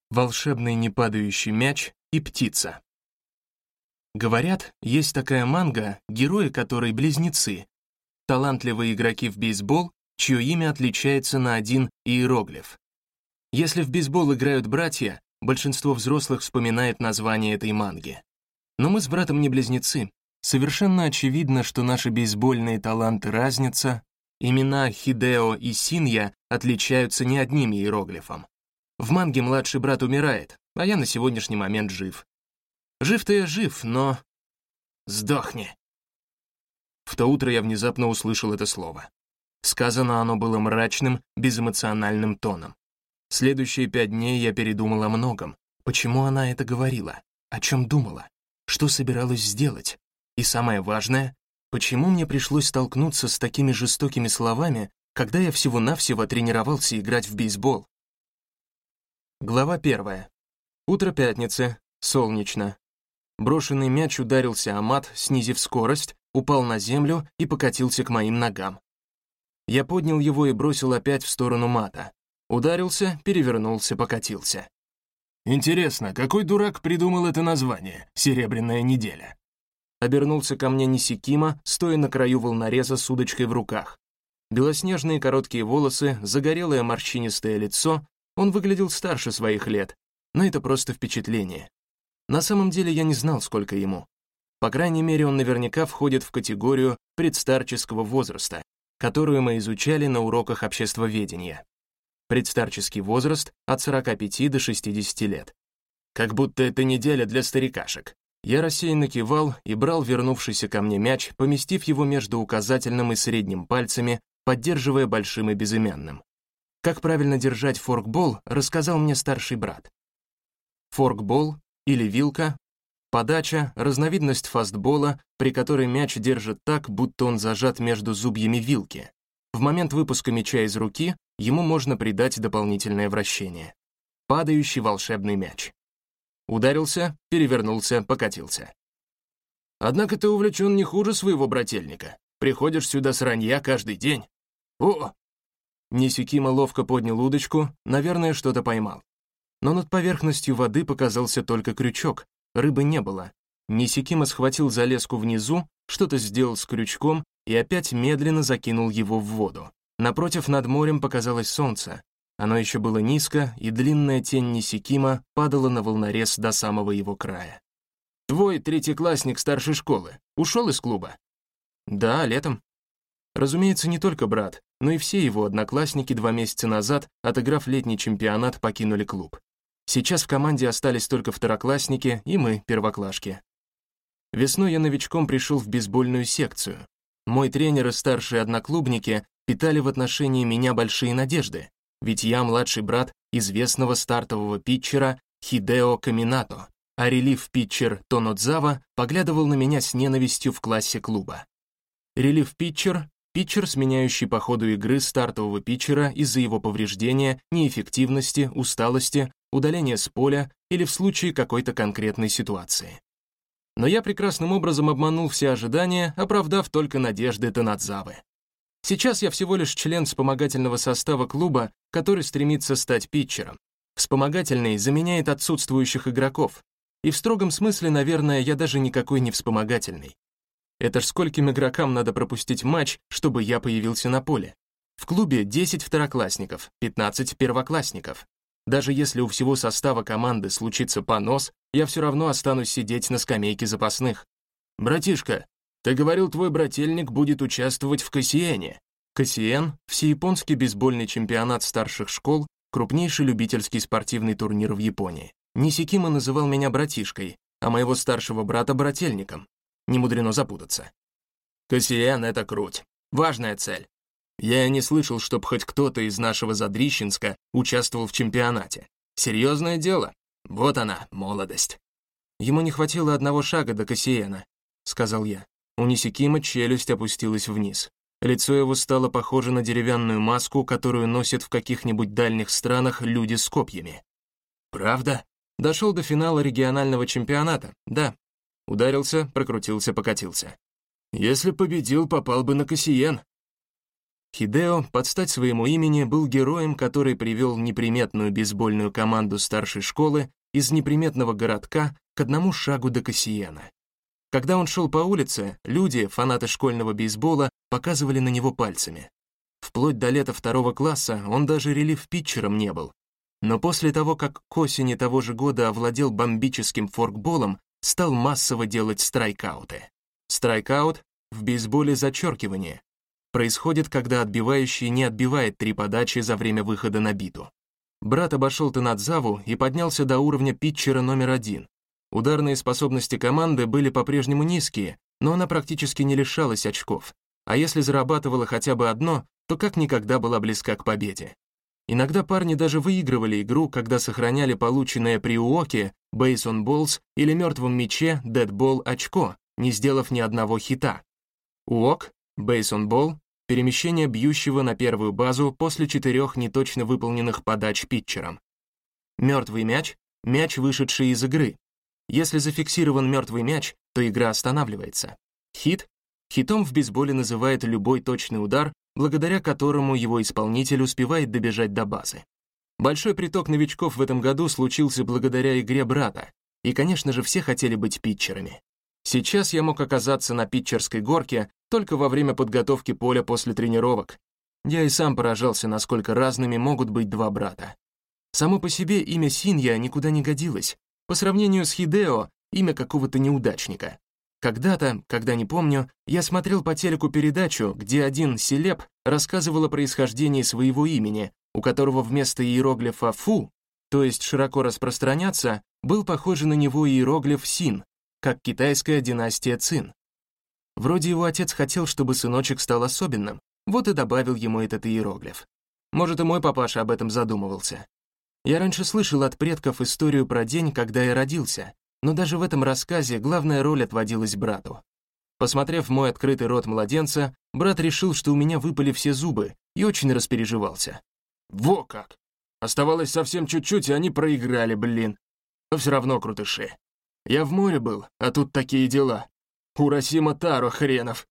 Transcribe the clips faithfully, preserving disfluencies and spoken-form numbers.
Волшебный непадающий мяч и птица. Говорят, есть такая манга, герои которой близнецы, талантливые игроки в бейсбол, чье имя отличается на один иероглиф. Если в бейсбол играют братья, большинство взрослых вспоминает название этой манги. Но мы с братом не близнецы. Совершенно очевидно, что наши бейсбольные таланты разнятся. Имена Хидео и Синья отличаются не одним иероглифом. В манге младший брат умирает, а я на сегодняшний момент жив. Жив-то я жив, но... Сдохни. В то утро я внезапно услышал это слово. Сказано оно было мрачным, безэмоциональным тоном. Следующие пять дней я передумал о многом. Почему она это говорила? О чем думала? Что собиралась сделать? И самое важное, почему мне пришлось столкнуться с такими жестокими словами, когда я всего-навсего тренировался играть в бейсбол? Глава первая. Утро пятницы, солнечно. Брошенный мяч ударился о мат, снизив скорость, упал на землю и покатился к моим ногам. Я поднял его и бросил опять в сторону мата. Ударился, перевернулся, покатился. «Интересно, какой дурак придумал это название «Серебряная неделя»?» Обернулся ко мне Нисикима, стоя на краю волнореза с удочкой в руках. Белоснежные короткие волосы, загорелое морщинистое лицо. Он выглядел старше своих лет, но это просто впечатление. На самом деле я не знал, сколько ему. По крайней мере, он наверняка входит в категорию предстарческого возраста, которую мы изучали на уроках обществоведения. Предстарческий возраст от сорока пяти до шестидесяти лет. Как будто это неделя для старикашек. Я рассеянно кивал и брал вернувшийся ко мне мяч, поместив его между указательным и средним пальцами, поддерживая большим и безымянным. Как правильно держать форкбол, рассказал мне старший брат. Форкбол или вилка — подача, разновидность фастбола, при которой мяч держит так, будто он зажат между зубьями вилки. В момент выпуска мяча из руки ему можно придать дополнительное вращение. Падающий волшебный мяч. Ударился, перевернулся, покатился. «Однако ты увлечен не хуже своего брательника. Приходишь сюда с ранья каждый день. О!» Нисикима ловко поднял удочку, наверное, что-то поймал. Но над поверхностью воды показался только крючок, рыбы не было. Нисикима схватил за леску внизу, что-то сделал с крючком и опять медленно закинул его в воду. Напротив над морем показалось солнце. Оно еще было низко, и длинная тень Нисикима падала на волнорез до самого его края. «Твой третьеклассник старшей школы ушел из клуба?» «Да, летом». Разумеется, не только брат, но и все его одноклассники два месяца назад, отыграв летний чемпионат, покинули клуб. Сейчас в команде остались только второклассники и мы, первоклашки. Весной я новичком пришел в бейсбольную секцию. Мой тренер и старшие одноклубники питали в отношении меня большие надежды, ведь я младший брат известного стартового питчера Хидео Каминато, а релиф-питчер Тонодзава поглядывал на меня с ненавистью в классе клуба. Релиф-питчер — питчер, сменяющий по ходу игры стартового питчера из-за его повреждения, неэффективности, усталости, удаления с поля или в случае какой-то конкретной ситуации. Но я прекрасным образом обманул все ожидания, оправдав только надежды Тонодзавы. Сейчас я всего лишь член вспомогательного состава клуба, который стремится стать питчером. Вспомогательный заменяет отсутствующих игроков. И в строгом смысле, наверное, я даже никакой не вспомогательный. Это ж скольким игрокам надо пропустить матч, чтобы я появился на поле? В клубе десять второклассников, пятнадцать первоклассников. Даже если у всего состава команды случится понос, я все равно останусь сидеть на скамейке запасных. «Братишка, ты говорил, твой брательник будет участвовать в Косиэне». Косиэн — всеяпонский бейсбольный чемпионат старших школ, крупнейший любительский спортивный турнир в Японии. Нисикима называл меня братишкой, а моего старшего брата — брательником. Не мудрено запутаться. Косиэн — это круть. Важная цель. Я не слышал, чтоб хоть кто-то из нашего Задрищенска участвовал в чемпионате. Серьезное дело. Вот она, молодость. Ему не хватило одного шага до Косиэна, сказал я. У Нисикима челюсть опустилась вниз. Лицо его стало похоже на деревянную маску, которую носят в каких-нибудь дальних странах люди с копьями. Правда? Дошел до финала регионального чемпионата, да. Ударился, прокрутился, покатился. Если победил, попал бы на Косиэн. Хидео, под стать своему имени, был героем, который привел неприметную бейсбольную команду старшей школы из неприметного городка к одному шагу до Кассиена. Когда он шел по улице, люди, фанаты школьного бейсбола, показывали на него пальцами. Вплоть до лета второго класса он даже релиф-питчером не был. Но после того, как к осени того же года овладел бомбическим форкболом, стал массово делать страйкауты. Страйкаут в бейсболе зачеркивание. Происходит, когда отбивающий не отбивает три подачи за время выхода на биту. Брат обошел Танадзаву и поднялся до уровня питчера номер один. Ударные способности команды были по-прежнему низкие, но она практически не лишалась очков. А если зарабатывала хотя бы одно, то как никогда была близка к победе. Иногда парни даже выигрывали игру, когда сохраняли полученное при уоке, base on balls или мертвом мяче, dead ball очко, не сделав ни одного хита. Уок, base on ball, перемещение бьющего на первую базу после четырех неточно выполненных подач питчером. Мертвый мяч, мяч, вышедший из игры. Если зафиксирован мертвый мяч, то игра останавливается. Хит, хитом в бейсболе называют любой точный удар, благодаря которому его исполнитель успевает добежать до базы. Большой приток новичков в этом году случился благодаря игре брата, и, конечно же, все хотели быть питчерами. Сейчас я мог оказаться на питчерской горке только во время подготовки поля после тренировок. Я и сам поражался, насколько разными могут быть два брата. Само по себе имя Синья никуда не годилось. По сравнению с Хидео, имя какого-то неудачника. Когда-то, когда не помню, я смотрел по телеку передачу, где один селеб рассказывал о происхождении своего имени, у которого вместо иероглифа «фу», то есть широко распространяться, был похож на него иероглиф «син», как китайская династия Цин. Вроде его отец хотел, чтобы сыночек стал особенным, вот и добавил ему этот иероглиф. Может, и мой папаша об этом задумывался. Я раньше слышал от предков историю про день, когда я родился, но даже в этом рассказе главная роль отводилась брату. Посмотрев в мой открытый рот младенца, брат решил, что у меня выпали все зубы, и очень распереживался. Во как! Оставалось совсем чуть-чуть, и они проиграли, блин. Но все равно крутыши. Я в море был, а тут такие дела. Урасима Таро хренов.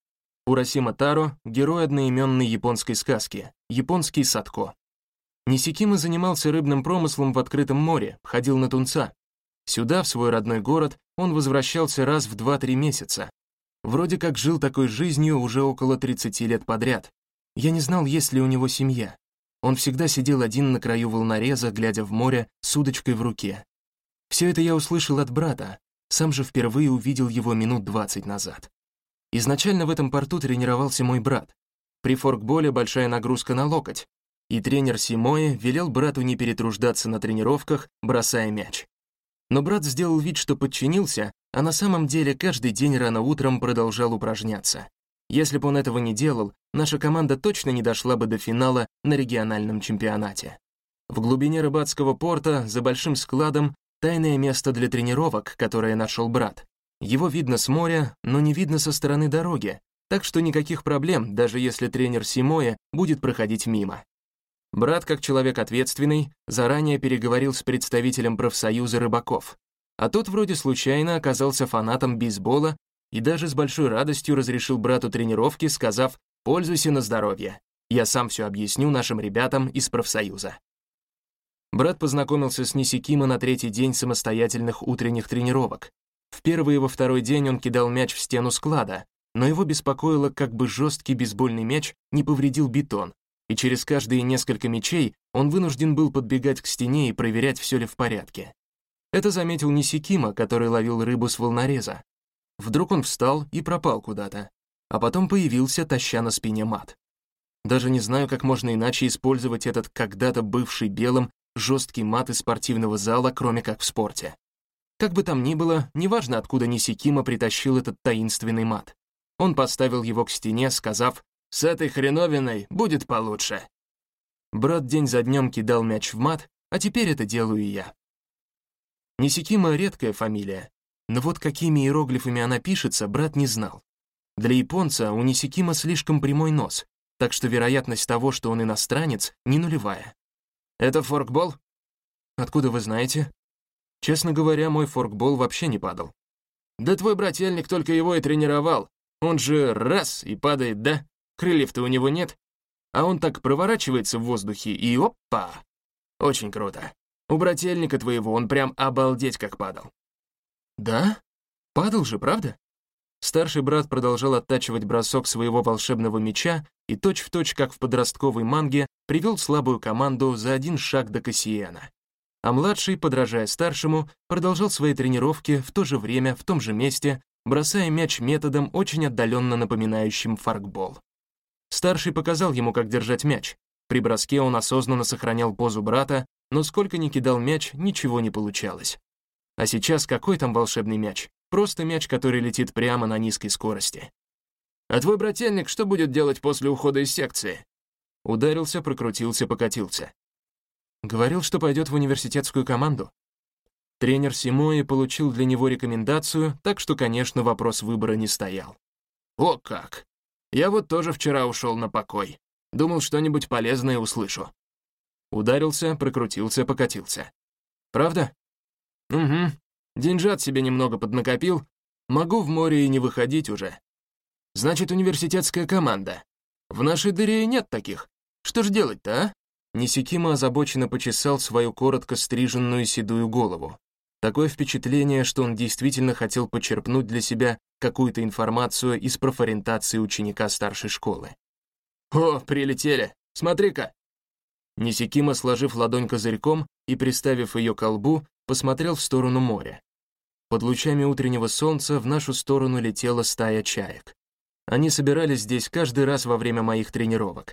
Урасима Таро — герой одноименной японской сказки, японский Садко. Нисикима занимался рыбным промыслом в открытом море, ходил на тунца. Сюда, в свой родной город, он возвращался раз в два-три месяца. Вроде как жил такой жизнью уже около тридцати лет подряд. Я не знал, есть ли у него семья. Он всегда сидел один на краю волнореза, глядя в море, с удочкой в руке. Все это я услышал от брата, сам же впервые увидел его минут двадцать назад. Изначально в этом порту тренировался мой брат. При форкболе большая нагрузка на локоть, и тренер Симоэ велел брату не перетруждаться на тренировках, бросая мяч. Но брат сделал вид, что подчинился, а на самом деле каждый день рано утром продолжал упражняться. Если бы он этого не делал, наша команда точно не дошла бы до финала на региональном чемпионате. В глубине рыбацкого порта, за большим складом, тайное место для тренировок, которое нашел брат. Его видно с моря, но не видно со стороны дороги, так что никаких проблем, даже если тренер Симоэ будет проходить мимо. Брат, как человек ответственный, заранее переговорил с представителем профсоюза рыбаков, а тот вроде случайно оказался фанатом бейсбола и даже с большой радостью разрешил брату тренировки, сказав «пользуйся на здоровье, я сам все объясню нашим ребятам из профсоюза». Брат познакомился с Нисикима на третий день самостоятельных утренних тренировок. В первый и во второй день он кидал мяч в стену склада, но его беспокоило, как бы жесткий бейсбольный мяч не повредил бетон, и через каждые несколько мячей он вынужден был подбегать к стене и проверять, все ли в порядке. Это заметил Нисикима, который ловил рыбу с волнореза. Вдруг он встал и пропал куда-то, а потом появился, таща на спине мат. Даже не знаю, как можно иначе использовать этот когда-то бывший белым жесткий мат из спортивного зала, кроме как в спорте. Как бы там ни было, неважно, откуда Нисикима притащил этот таинственный мат. Он поставил его к стене, сказав «С этой хреновиной будет получше». Брат день за днем кидал мяч в мат, а теперь это делаю и я. Нисикима — редкая фамилия, но вот какими иероглифами она пишется, брат не знал. Для японца у Нисикима слишком прямой нос, так что вероятность того, что он иностранец, не нулевая. «Это форкбол?» «Откуда вы знаете?» «Честно говоря, мой форкбол вообще не падал». «Да твой брательник только его и тренировал. Он же раз и падает, да? Крыльев-то у него нет, а он так проворачивается в воздухе и опа! Очень круто. У брательника твоего он прям обалдеть как падал. Да? Падал же, правда? Старший брат продолжал оттачивать бросок своего волшебного меча и точь-в-точь, как в подростковой манге, привел слабую команду за один шаг до Кассиэна. А младший, подражая старшему, продолжал свои тренировки в то же время, в том же месте, бросая мяч методом, очень отдаленно напоминающим фаркбол. Старший показал ему, как держать мяч. При броске он осознанно сохранял позу брата, но сколько ни кидал мяч, ничего не получалось. А сейчас какой там волшебный мяч? Просто мяч, который летит прямо на низкой скорости. «А твой брательник что будет делать после ухода из секции?» Ударился, прокрутился, покатился. Говорил, что пойдет в университетскую команду. Тренер Симои получил для него рекомендацию, так что, конечно, вопрос выбора не стоял. «О как! Я вот тоже вчера ушел на покой. Думал, что-нибудь полезное услышу». Ударился, прокрутился, покатился. «Правда?» «Угу. Деньжат себе немного поднакопил. Могу в море и не выходить уже. Значит, университетская команда. В нашей дыре нет таких. Что ж делать-то, а?» Нисикима озабоченно почесал свою коротко стриженную седую голову. Такое впечатление, что он действительно хотел почерпнуть для себя какую-то информацию из профориентации ученика старшей школы. «О, прилетели! Смотри-ка!» Нисикима, сложив ладонь козырьком и приставив ее к колбу, посмотрел в сторону моря. Под лучами утреннего солнца в нашу сторону летела стая чаек. Они собирались здесь каждый раз во время моих тренировок.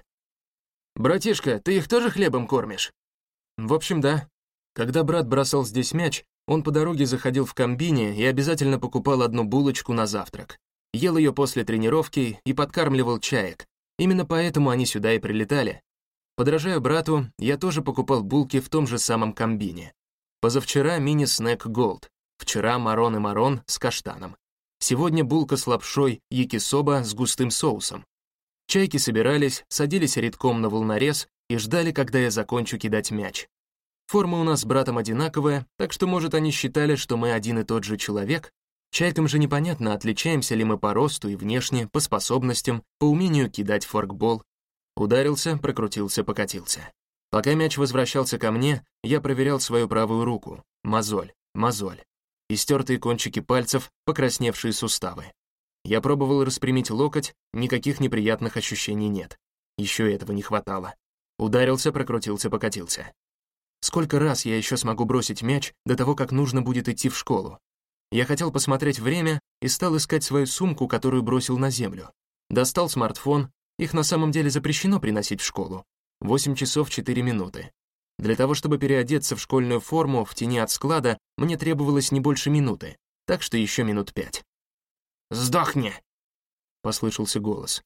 «Братишка, ты их тоже хлебом кормишь?» В общем, да. Когда брат бросал здесь мяч, он по дороге заходил в комбине и обязательно покупал одну булочку на завтрак. Ел ее после тренировки и подкармливал чаек. Именно поэтому они сюда и прилетали. Подражая брату, я тоже покупал булки в том же самом комбине. Позавчера мини-снэк Голд. Вчера марон и марон с каштаном. Сегодня булка с лапшой якисоба с густым соусом. Чайки собирались, садились редком на волнорез и ждали, когда я закончу кидать мяч. Форма у нас с братом одинаковая, так что, может, они считали, что мы один и тот же человек. Чайкам же непонятно, отличаемся ли мы по росту и внешне, по способностям, по умению кидать форкбол. Ударился, прокрутился, покатился. Пока мяч возвращался ко мне, я проверял свою правую руку. Мозоль, мозоль. Истертые кончики пальцев, покрасневшие суставы. Я пробовал распрямить локоть, никаких неприятных ощущений нет. Еще этого не хватало. Ударился, прокрутился, покатился. Сколько раз я еще смогу бросить мяч до того, как нужно будет идти в школу? Я хотел посмотреть время и стал искать свою сумку, которую бросил на землю. Достал смартфон, их на самом деле запрещено приносить в школу. восемь часов четыре минуты. Для того, чтобы переодеться в школьную форму в тени от склада, мне требовалось не больше минуты, так что еще минут пять. «Сдохни!» — послышался голос.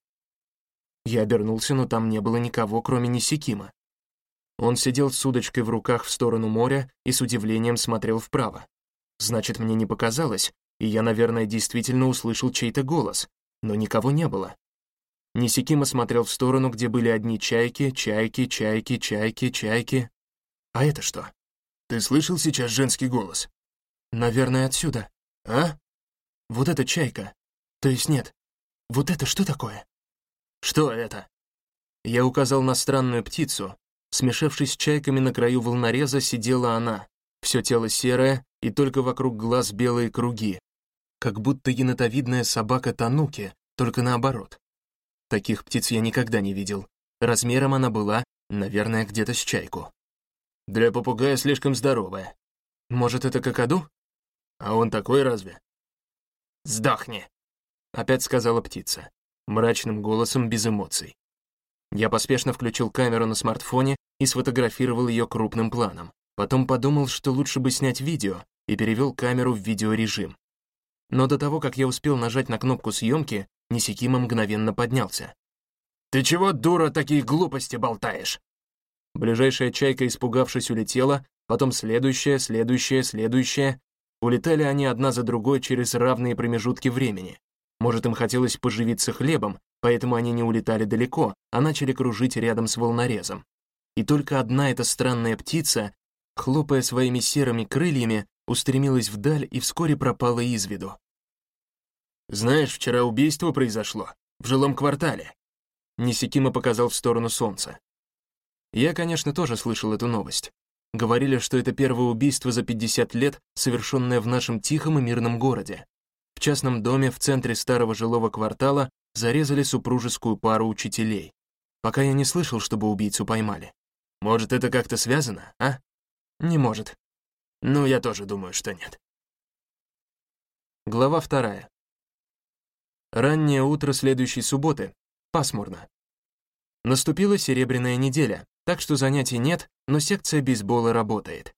Я обернулся, но там не было никого, кроме Нисикима. Он сидел с удочкой в руках в сторону моря и с удивлением смотрел вправо. Значит, мне не показалось, и я, наверное, действительно услышал чей-то голос, но никого не было. Нисикима смотрел в сторону, где были одни чайки, чайки, чайки, чайки, чайки. А это что? Ты слышал сейчас женский голос? Наверное, отсюда. А? Вот это чайка. То есть нет. Вот это что такое? Что это? Я указал на странную птицу. Смешавшись с чайками на краю волнореза, сидела она. Все тело серое, и только вокруг глаз белые круги. Как будто енотовидная собака Тануки, только наоборот. Таких птиц я никогда не видел. Размером она была, наверное, где-то с чайку. Для попугая слишком здоровая. Может, это какаду? А он такой разве? «Сдохни!» — опять сказала птица, мрачным голосом без эмоций. Я поспешно включил камеру на смартфоне и сфотографировал ее крупным планом. Потом подумал, что лучше бы снять видео, и перевел камеру в видеорежим. Но до того, как я успел нажать на кнопку съемки, Нисикима мгновенно поднялся. «Ты чего, дура, такие глупости болтаешь?» Ближайшая чайка, испугавшись, улетела, потом следующая, следующая, следующая. Улетали они одна за другой через равные промежутки времени. Может, им хотелось поживиться хлебом, поэтому они не улетали далеко, а начали кружить рядом с волнорезом. И только одна эта странная птица, хлопая своими серыми крыльями, устремилась вдаль и вскоре пропала из виду. «Знаешь, вчера убийство произошло в жилом квартале». Нисикима показал в сторону солнца. Я, конечно, тоже слышал эту новость. Говорили, что это первое убийство за пятьдесят лет, совершенное в нашем тихом и мирном городе. В частном доме в центре старого жилого квартала зарезали супружескую пару учителей. Пока я не слышал, чтобы убийцу поймали. Может, это как-то связано, а? Не может. Ну, я тоже думаю, что нет. Глава вторая. Раннее утро следующей субботы. Пасмурно. Наступила серебряная неделя, так что занятий нет, но секция бейсбола работает.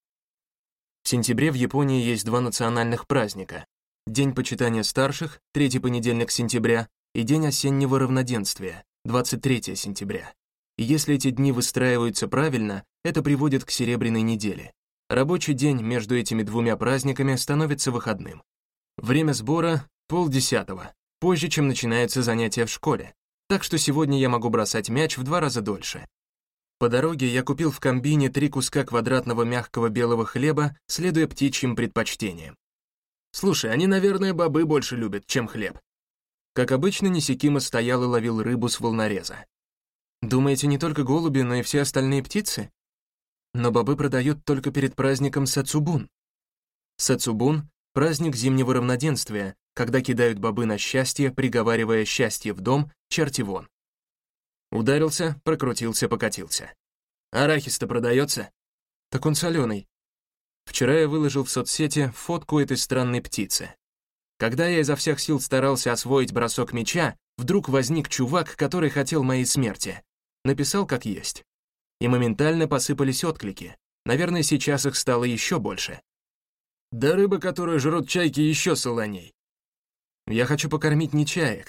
В сентябре в Японии есть два национальных праздника. День почитания старших, третий понедельник сентября, и День осеннего равноденствия, двадцать третьего сентября. И если эти дни выстраиваются правильно, это приводит к серебряной неделе. Рабочий день между этими двумя праздниками становится выходным. Время сбора — полдесятого, позже, чем начинаются занятия в школе. Так что сегодня я могу бросать мяч в два раза дольше. По дороге я купил в комбине три куска квадратного мягкого белого хлеба, следуя птичьим предпочтениям. Слушай, они, наверное, бобы больше любят, чем хлеб. Как обычно, Нисикима стоял и ловил рыбу с волнореза. Думаете, не только голуби, но и все остальные птицы? Но бобы продают только перед праздником Сэцубун. Сэцубун — праздник зимнего равноденствия, когда кидают бобы на счастье, приговаривая счастье в дом, черти вон. Ударился, прокрутился, покатился. Арахис-то продается? Так он соленый. Вчера я выложил в соцсети фотку этой странной птицы. Когда я изо всех сил старался освоить бросок мяча, вдруг возник чувак, который хотел моей смерти. Написал как есть. И моментально посыпались отклики. Наверное, сейчас их стало еще больше. Да рыба, которую жрут чайки, еще солоней. Я хочу покормить не чаек.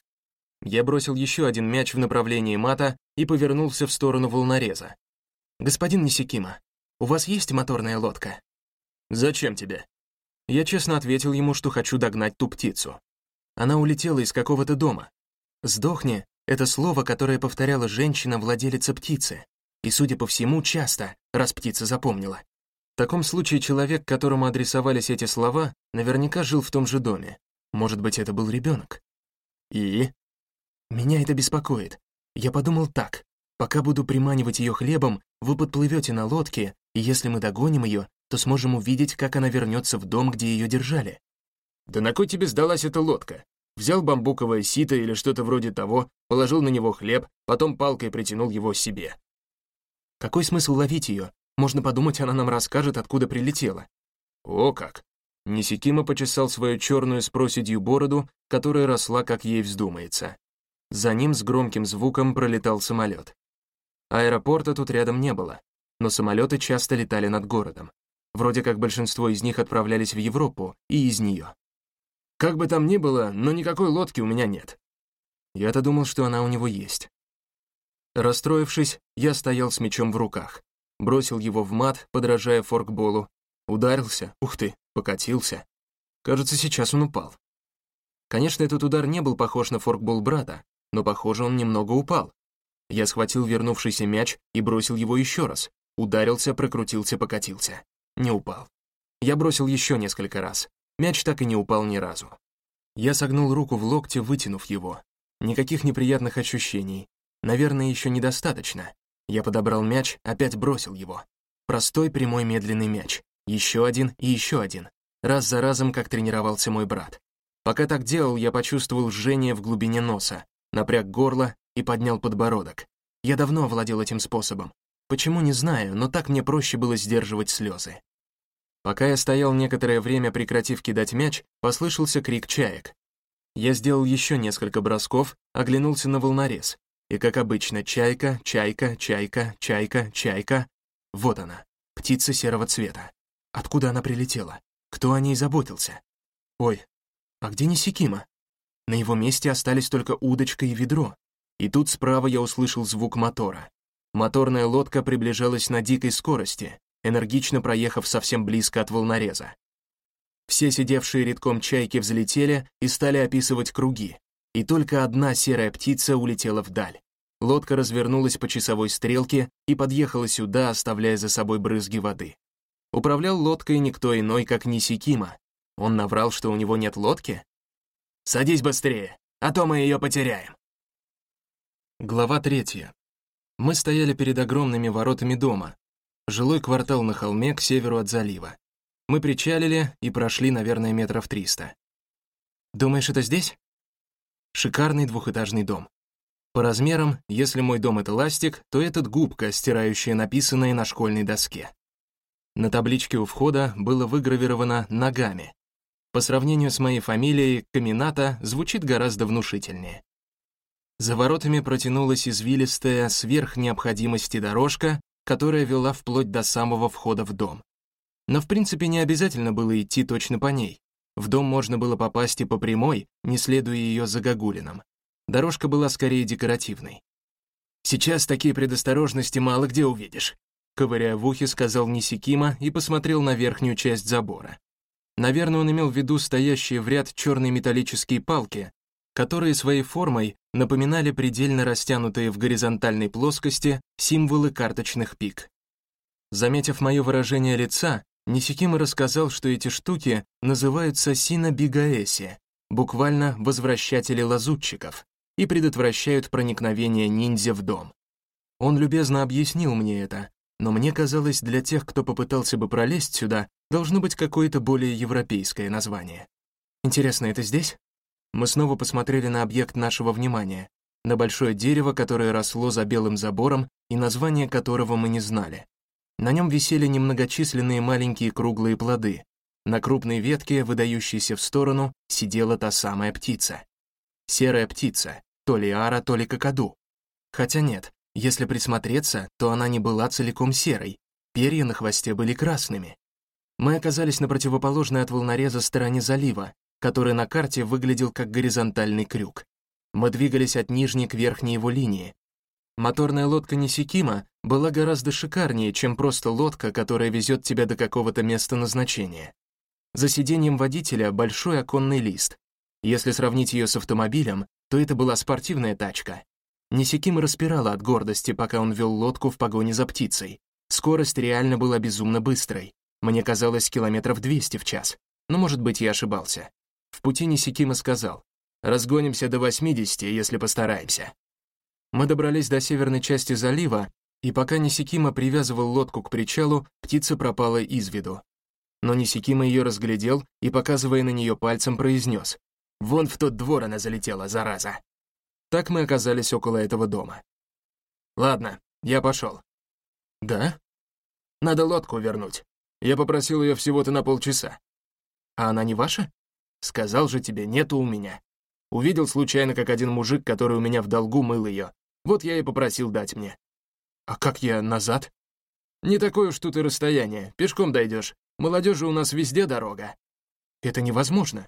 Я бросил еще один мяч в направлении мата и повернулся в сторону волнореза. «Господин Нисикима, у вас есть моторная лодка?» «Зачем тебе?» Я честно ответил ему, что хочу догнать ту птицу. Она улетела из какого-то дома. «Сдохни» — это слово, которое повторяла женщина-владелица птицы. И, судя по всему, часто, раз птица запомнила. В таком случае человек, которому адресовались эти слова, наверняка жил в том же доме. Может быть, это был ребенок. И? Меня это беспокоит. Я подумал так. Пока буду приманивать ее хлебом, вы подплывете на лодке, и если мы догоним ее, то сможем увидеть, как она вернется в дом, где ее держали. Да на кой тебе сдалась эта лодка? Взял бамбуковое сито или что-то вроде того, положил на него хлеб, потом палкой притянул его себе. Какой смысл ловить ее? Можно подумать, она нам расскажет, откуда прилетела. О как! Нисикима почесал свою черную с проседью бороду, которая росла, как ей вздумается. За ним с громким звуком пролетал самолет. Аэропорта тут рядом не было, но самолеты часто летали над городом. Вроде как большинство из них отправлялись в Европу и из нее. Как бы там ни было, но никакой лодки у меня нет. Я-то думал, что она у него есть. Расстроившись, я стоял с мячом в руках, бросил его в мат, подражая форкболу, ударился, ух ты, покатился. Кажется, сейчас он упал. Конечно, этот удар не был похож на форкбол брата, но, похоже, он немного упал. Я схватил вернувшийся мяч и бросил его еще раз. Ударился, прокрутился, покатился. Не упал. Я бросил еще несколько раз. Мяч так и не упал ни разу. Я согнул руку в локте, вытянув его. Никаких неприятных ощущений. Наверное, еще недостаточно. Я подобрал мяч, опять бросил его. Простой, прямой, медленный мяч. Еще один и еще один. Раз за разом, как тренировался мой брат. Пока так делал, я почувствовал жжение в глубине носа, напряг горло и поднял подбородок. Я давно овладел этим способом. Почему, не знаю, но так мне проще было сдерживать слезы. Пока я стоял некоторое время, прекратив кидать мяч, послышался крик чаек. Я сделал еще несколько бросков, оглянулся на волнорез. И, как обычно, чайка, чайка, чайка, чайка, чайка. Вот она, птица серого цвета. Откуда она прилетела? Кто о ней заботился? Ой, а где Нисикима? На его месте остались только удочка и ведро. И тут справа я услышал звук мотора. Моторная лодка приближалась на дикой скорости, энергично проехав совсем близко от волнореза. Все сидевшие рядком чайки взлетели и стали описывать круги, и только одна серая птица улетела вдаль. Лодка развернулась по часовой стрелке и подъехала сюда, оставляя за собой брызги воды. Управлял лодкой никто иной, как Нисикима. Он наврал, что у него нет лодки? «Садись быстрее, а то мы ее потеряем». Глава третья. Мы стояли перед огромными воротами дома. Жилой квартал на холме к северу от залива. Мы причалили и прошли, наверное, метров триста. «Думаешь, это здесь?» Шикарный двухэтажный дом. По размерам, если мой дом — это ластик, то этот губка, стирающая написанное на школьной доске. На табличке у входа было выгравировано «ногами». По сравнению с моей фамилией, Камината звучит гораздо внушительнее. За воротами протянулась извилистая сверх необходимости дорожка, которая вела вплоть до самого входа в дом. Но в принципе не обязательно было идти точно по ней. В дом можно было попасть и по прямой, не следуя ее загогулинам. Дорожка была скорее декоративной. «Сейчас такие предосторожности мало где увидишь», ковыряя в ухе, сказал Нисикима и посмотрел на верхнюю часть забора. Наверное, он имел в виду стоящие в ряд черные металлические палки, которые своей формой напоминали предельно растянутые в горизонтальной плоскости символы карточных пик. Заметив мое выражение лица, Нисикима рассказал, что эти штуки называются синобигаэси, буквально «возвращатели лазутчиков», и предотвращают проникновение ниндзя в дом. Он любезно объяснил мне это, но мне казалось, для тех, кто попытался бы пролезть сюда, должно быть какое-то более европейское название. Интересно, это здесь? Мы снова посмотрели на объект нашего внимания, на большое дерево, которое росло за белым забором и название которого мы не знали. На нем висели немногочисленные маленькие круглые плоды. На крупной ветке, выдающейся в сторону, сидела та самая птица. Серая птица, то ли ара, то ли какаду. Хотя нет, если присмотреться, то она не была целиком серой, перья на хвосте были красными. Мы оказались на противоположной от волнореза стороне залива, который на карте выглядел как горизонтальный крюк. Мы двигались от нижней к верхней его линии. Моторная лодка Нисикима была гораздо шикарнее, чем просто лодка, которая везет тебя до какого-то места назначения. За сиденьем водителя большой оконный лист. Если сравнить ее с автомобилем, то это была спортивная тачка. Нисикима распирала от гордости, пока он вел лодку в погоне за птицей. Скорость реально была безумно быстрой. Мне казалось, километров двести в час. Но, может быть, я ошибался. В пути Нисикима сказал: «Разгонимся до восьмидесяти, если постараемся». Мы добрались до северной части залива, и пока Нисикима привязывал лодку к причалу, птица пропала из виду. Но Нисикима ее разглядел и, показывая на нее пальцем, произнес: «Вон в тот двор она залетела, зараза». Так мы оказались около этого дома. «Ладно, я пошел». «Да?» «Надо лодку вернуть. Я попросил ее всего-то на полчаса». «А она не ваша?» «Сказал же тебе, нету у меня. Увидел случайно, как один мужик, который у меня в долгу, мыл ее. Вот я и попросил дать мне». «А как я назад?» «Не такое уж тут и расстояние. Пешком дойдешь. Молодежи у нас везде дорога». «Это невозможно».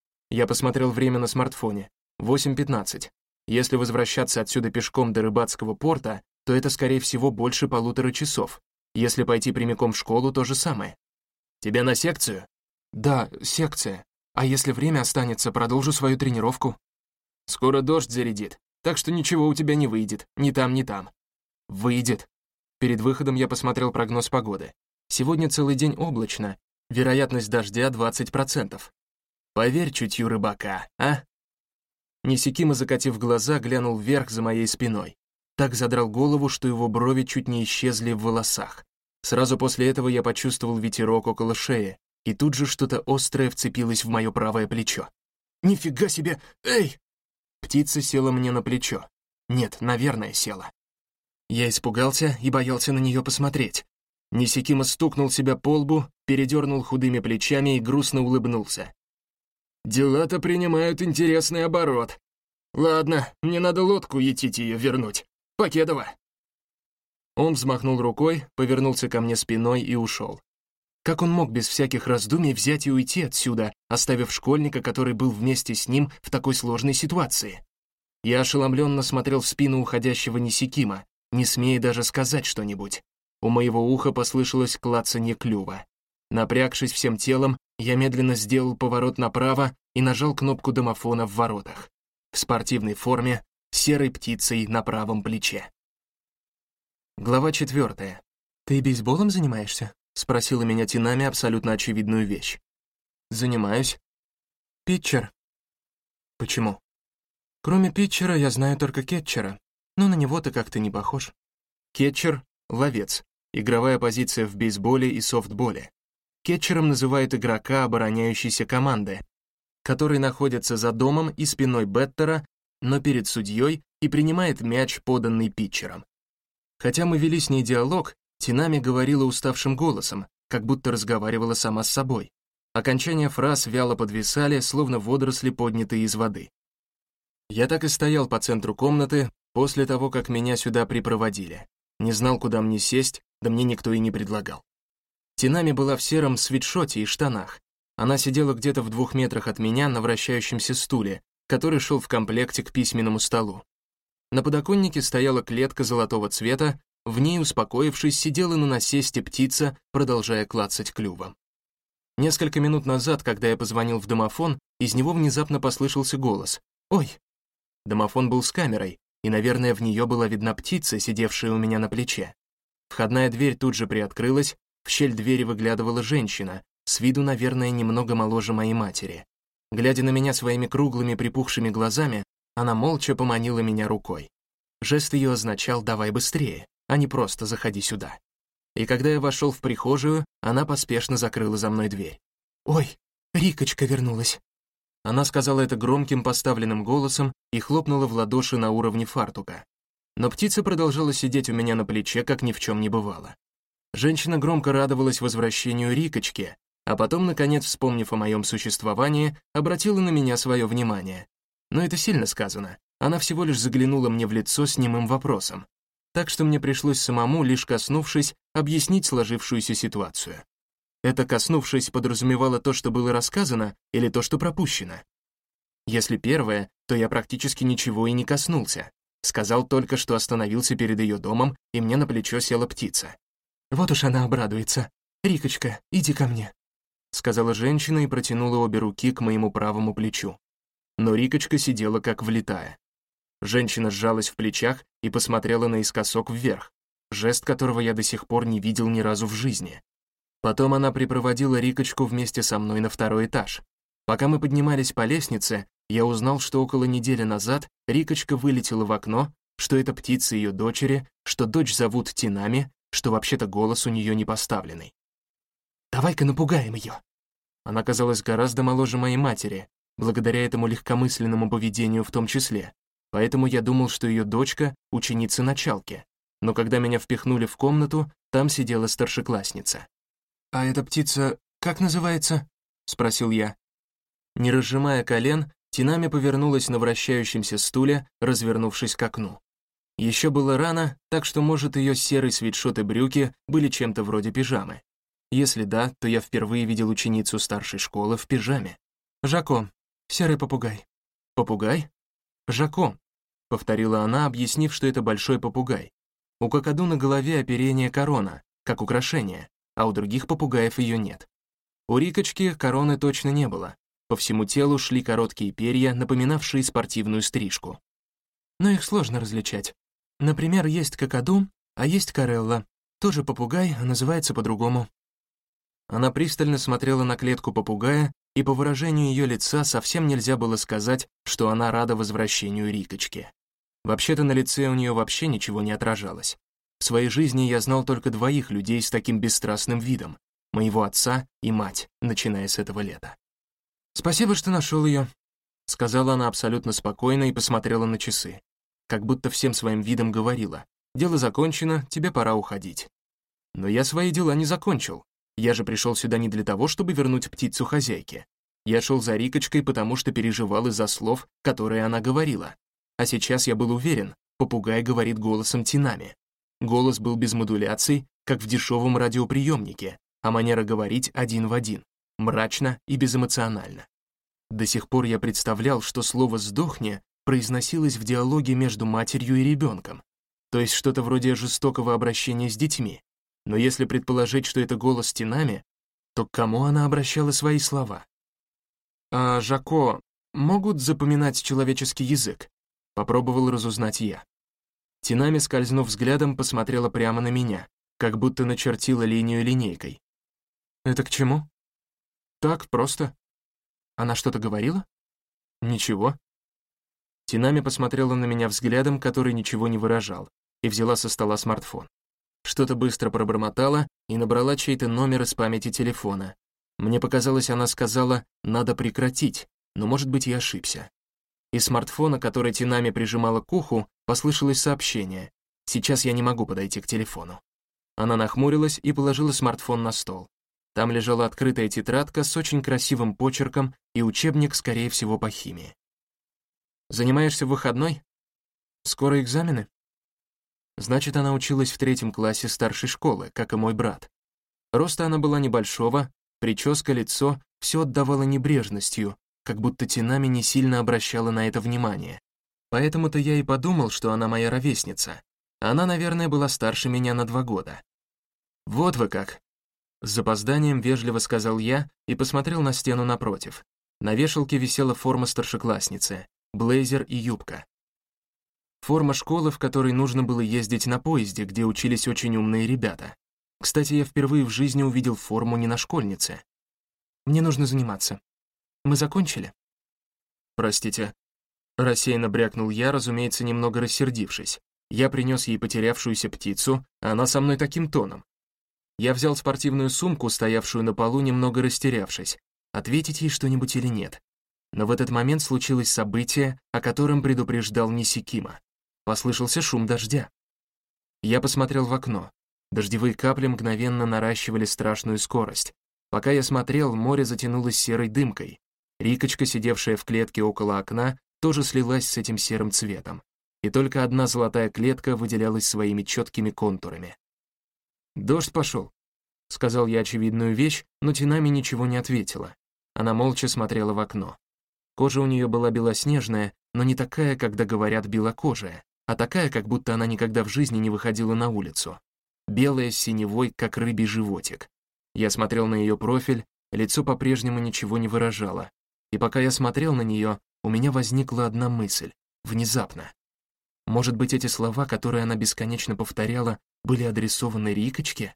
Я посмотрел время на смартфоне. восемь пятнадцать. Если возвращаться отсюда пешком до рыбацкого порта, то это, скорее всего, больше полутора часов. Если пойти прямиком в школу, то же самое. «Тебя на секцию?» «Да, секция. А если время останется, продолжу свою тренировку». «Скоро дождь зарядит, так что ничего у тебя не выйдет, ни там, ни там». «Выйдет». Перед выходом я посмотрел прогноз погоды. Сегодня целый день облачно, вероятность дождя двадцать процентов. Поверь чутью рыбака, а? Нисикима, закатив глаза, глянул вверх за моей спиной. Так задрал голову, что его брови чуть не исчезли в волосах. Сразу после этого я почувствовал ветерок около шеи, и тут же что-то острое вцепилось в мое правое плечо. «Нифига себе! Эй!» Птица села мне на плечо. Нет, наверное, села. Я испугался и боялся на нее посмотреть. Нисикима стукнул себя по лбу, передернул худыми плечами и грустно улыбнулся. «Дела-то принимают интересный оборот. Ладно, мне надо лодку етить ее вернуть. Покедова!» Он взмахнул рукой, повернулся ко мне спиной и ушел. Как он мог без всяких раздумий взять и уйти отсюда, оставив школьника, который был вместе с ним в такой сложной ситуации? Я ошеломленно смотрел в спину уходящего Нисикима, не смея даже сказать что-нибудь. У моего уха послышалось клацанье клюва. Напрягшись всем телом, я медленно сделал поворот направо и нажал кнопку домофона в воротах. В спортивной форме, с серой птицей на правом плече. Глава четвертая. «Ты бейсболом занимаешься?» — спросила меня Тинами абсолютно очевидную вещь. «Занимаюсь». «Питчер». «Почему?» «Кроме питчера я знаю только кетчера. но на него ты как-то не похож. Кетчер — ловец, игровая позиция в бейсболе и софтболе. Кетчером называют игрока обороняющейся команды, который находится за домом и спиной беттера, но перед судьей и принимает мяч, поданный питчером. Хотя мы вели с ней диалог, Тинами говорила уставшим голосом, как будто разговаривала сама с собой. Окончания фраз вяло подвисали, словно водоросли, поднятые из воды. Я так и стоял по центру комнаты после того, как меня сюда припроводили. Не знал, куда мне сесть, да мне никто и не предлагал. Тинами была в сером свитшоте и штанах. Она сидела где-то в двух метрах от меня на вращающемся стуле, который шел в комплекте к письменному столу. На подоконнике стояла клетка золотого цвета, в ней, успокоившись, сидела на насесте птица, продолжая клацать клювом. Несколько минут назад, когда я позвонил в домофон, из него внезапно послышался голос. «Ой!» Домофон был с камерой, и, наверное, в нее была видна птица, сидевшая у меня на плече. Входная дверь тут же приоткрылась, в щель двери выглядывала женщина, с виду, наверное, немного моложе моей матери. Глядя на меня своими круглыми припухшими глазами, она молча поманила меня рукой. Жест ее означал «давай быстрее», а не просто «заходи сюда». И когда я вошел в прихожую, она поспешно закрыла за мной дверь. «Ой, Рикочка вернулась». Она сказала это громким поставленным голосом и хлопнула в ладоши на уровне фартука. Но птица продолжала сидеть у меня на плече, как ни в чем не бывало. Женщина громко радовалась возвращению Рикочки, а потом, наконец, вспомнив о моем существовании, обратила на меня свое внимание. Но это сильно сказано. Она всего лишь заглянула мне в лицо с немым вопросом. Так что мне пришлось самому, лишь коснувшись, объяснить сложившуюся ситуацию. Это коснувшись подразумевало то, что было рассказано, или то, что пропущено. Если первое, то я практически ничего и не коснулся. Сказал только, что остановился перед ее домом, и мне на плечо села птица. «Вот уж она обрадуется. Рикочка, иди ко мне», сказала женщина и протянула обе руки к моему правому плечу. Но Рикочка сидела как влитая. Женщина сжалась в плечах и посмотрела наискосок вверх, жест которого я до сих пор не видел ни разу в жизни. Потом она припроводила Рикочку вместе со мной на второй этаж. Пока мы поднимались по лестнице, я узнал, что около недели назад Рикочка вылетела в окно, что это птица ее дочери, что дочь зовут Тинами, что вообще-то голос у нее не поставленный. «Давай-ка напугаем ее». Она казалась гораздо моложе моей матери, благодаря этому легкомысленному поведению в том числе, поэтому я думал, что ее дочка — ученица началки. Но когда меня впихнули в комнату, там сидела старшеклассница. «А эта птица как называется?» — спросил я. Не разжимая колен, Тинами повернулась на вращающемся стуле, развернувшись к окну. Еще было рано, так что, может, ее серый свитшот и брюки были чем-то вроде пижамы. Если да, то я впервые видел ученицу старшей школы в пижаме. «Жако, серый попугай». «Попугай?» «Жако», — повторила она, объяснив, что это большой попугай. У какаду на голове оперение корона, как украшение, а у других попугаев ее нет. У Рикочки короны точно не было. По всему телу шли короткие перья, напоминавшие спортивную стрижку. Но их сложно различать. Например, есть какаду, а есть карелла. Тоже попугай, а называется по-другому. Она пристально смотрела на клетку попугая, и по выражению ее лица совсем нельзя было сказать, что она рада возвращению Рикочки. Вообще-то на лице у нее вообще ничего не отражалось. В своей жизни я знал только двоих людей с таким бесстрастным видом — моего отца и мать, начиная с этого лета. «Спасибо, что нашел ее», — сказала она абсолютно спокойно и посмотрела на часы. Как будто всем своим видом говорила: «Дело закончено, тебе пора уходить». Но я свои дела не закончил. Я же пришел сюда не для того, чтобы вернуть птицу хозяйке. Я шел за Рикочкой, потому что переживал из-за слов, которые она говорила. А сейчас я был уверен, попугай говорит голосом Тинами. Голос был без модуляций, как в дешевом радиоприемнике, а манера говорить один в один, мрачно и безэмоционально. До сих пор я представлял, что слово «сдохни» произносилось в диалоге между матерью и ребенком, то есть что-то вроде жестокого обращения с детьми. Но если предположить, что это голос Тинами, то к кому она обращала свои слова? «А Жако могут запоминать человеческий язык?» — попробовал разузнать я. Тинами, скользнув взглядом, посмотрела прямо на меня, как будто начертила линию линейкой. «Это к чему?» «Так, просто». «Она что-то говорила?» «Ничего». Тинами посмотрела на меня взглядом, который ничего не выражал, и взяла со стола смартфон. Что-то быстро пробормотала и набрала чей-то номер из памяти телефона. Мне показалось, она сказала «надо прекратить», но, может быть, я ошибся. Из смартфона, который Тинами прижимала к уху, послышалось сообщение. «Сейчас я не могу подойти к телефону». Она нахмурилась и положила смартфон на стол. Там лежала открытая тетрадка с очень красивым почерком и учебник, скорее всего, по химии. «Занимаешься в выходной? Скоро экзамены?» Значит, она училась в третьем классе старшей школы, как и мой брат. Роста она была небольшого, прическа, лицо — все отдавало небрежностью, как будто Тинами не сильно обращала на это внимание. Поэтому-то я и подумал, что она моя ровесница. Она, наверное, была старше меня на два года. «Вот вы как!» С запозданием вежливо сказал я и посмотрел на стену напротив. На вешалке висела форма старшеклассницы, блейзер и юбка. Форма школы, в которой нужно было ездить на поезде, где учились очень умные ребята. Кстати, я впервые в жизни увидел форму не на школьнице. «Мне нужно заниматься. Мы закончили?» «Простите». Рассеянно брякнул я, разумеется, немного рассердившись. Я принес ей потерявшуюся птицу, а она со мной таким тоном. Я взял спортивную сумку, стоявшую на полу, немного растерявшись, ответить ей что-нибудь или нет. Но в этот момент случилось событие, о котором предупреждал Нисикима. Послышался шум дождя. Я посмотрел в окно. Дождевые капли мгновенно наращивали страшную скорость. Пока я смотрел, море затянулось серой дымкой. Рикочка, сидевшая в клетке около окна, тоже слилась с этим серым цветом. И только одна золотая клетка выделялась своими четкими контурами. «Дождь пошел», — сказал я очевидную вещь, но Тинами ничего не ответила. Она молча смотрела в окно. Кожа у нее была белоснежная, но не такая, когда говорят белокожая, а такая, как будто она никогда в жизни не выходила на улицу. Белая с синевой, как рыбий животик. Я смотрел на ее профиль, лицо по-прежнему ничего не выражало. И пока я смотрел на нее, у меня возникла одна мысль, внезапно. Может быть, эти слова, которые она бесконечно повторяла, были адресованы Рикочке?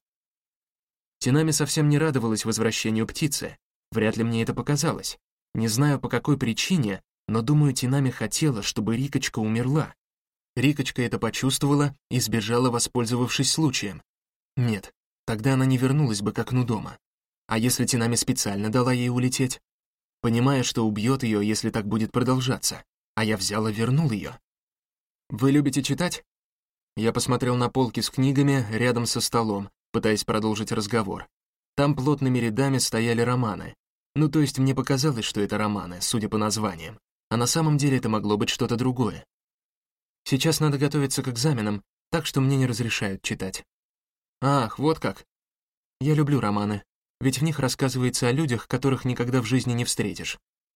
Тинами совсем не радовалась возвращению птицы. Вряд ли мне это показалось. Не знаю, по какой причине, но, думаю, Тинами хотела, чтобы Рикочка умерла. Рикочка это почувствовала и сбежала, воспользовавшись случаем. Нет, тогда она не вернулась бы к окну дома. А если Тинами специально дала ей улететь? Понимая, что убьет ее, если так будет продолжаться. А я взял и вернул ее. «Вы любите читать?» Я посмотрел на полки с книгами рядом со столом, пытаясь продолжить разговор. Там плотными рядами стояли романы. Ну, то есть мне показалось, что это романы, судя по названиям. А на самом деле это могло быть что-то другое. Сейчас надо готовиться к экзаменам, так что мне не разрешают читать. Ах, вот как. Я люблю романы, ведь в них рассказывается о людях, которых никогда в жизни не встретишь.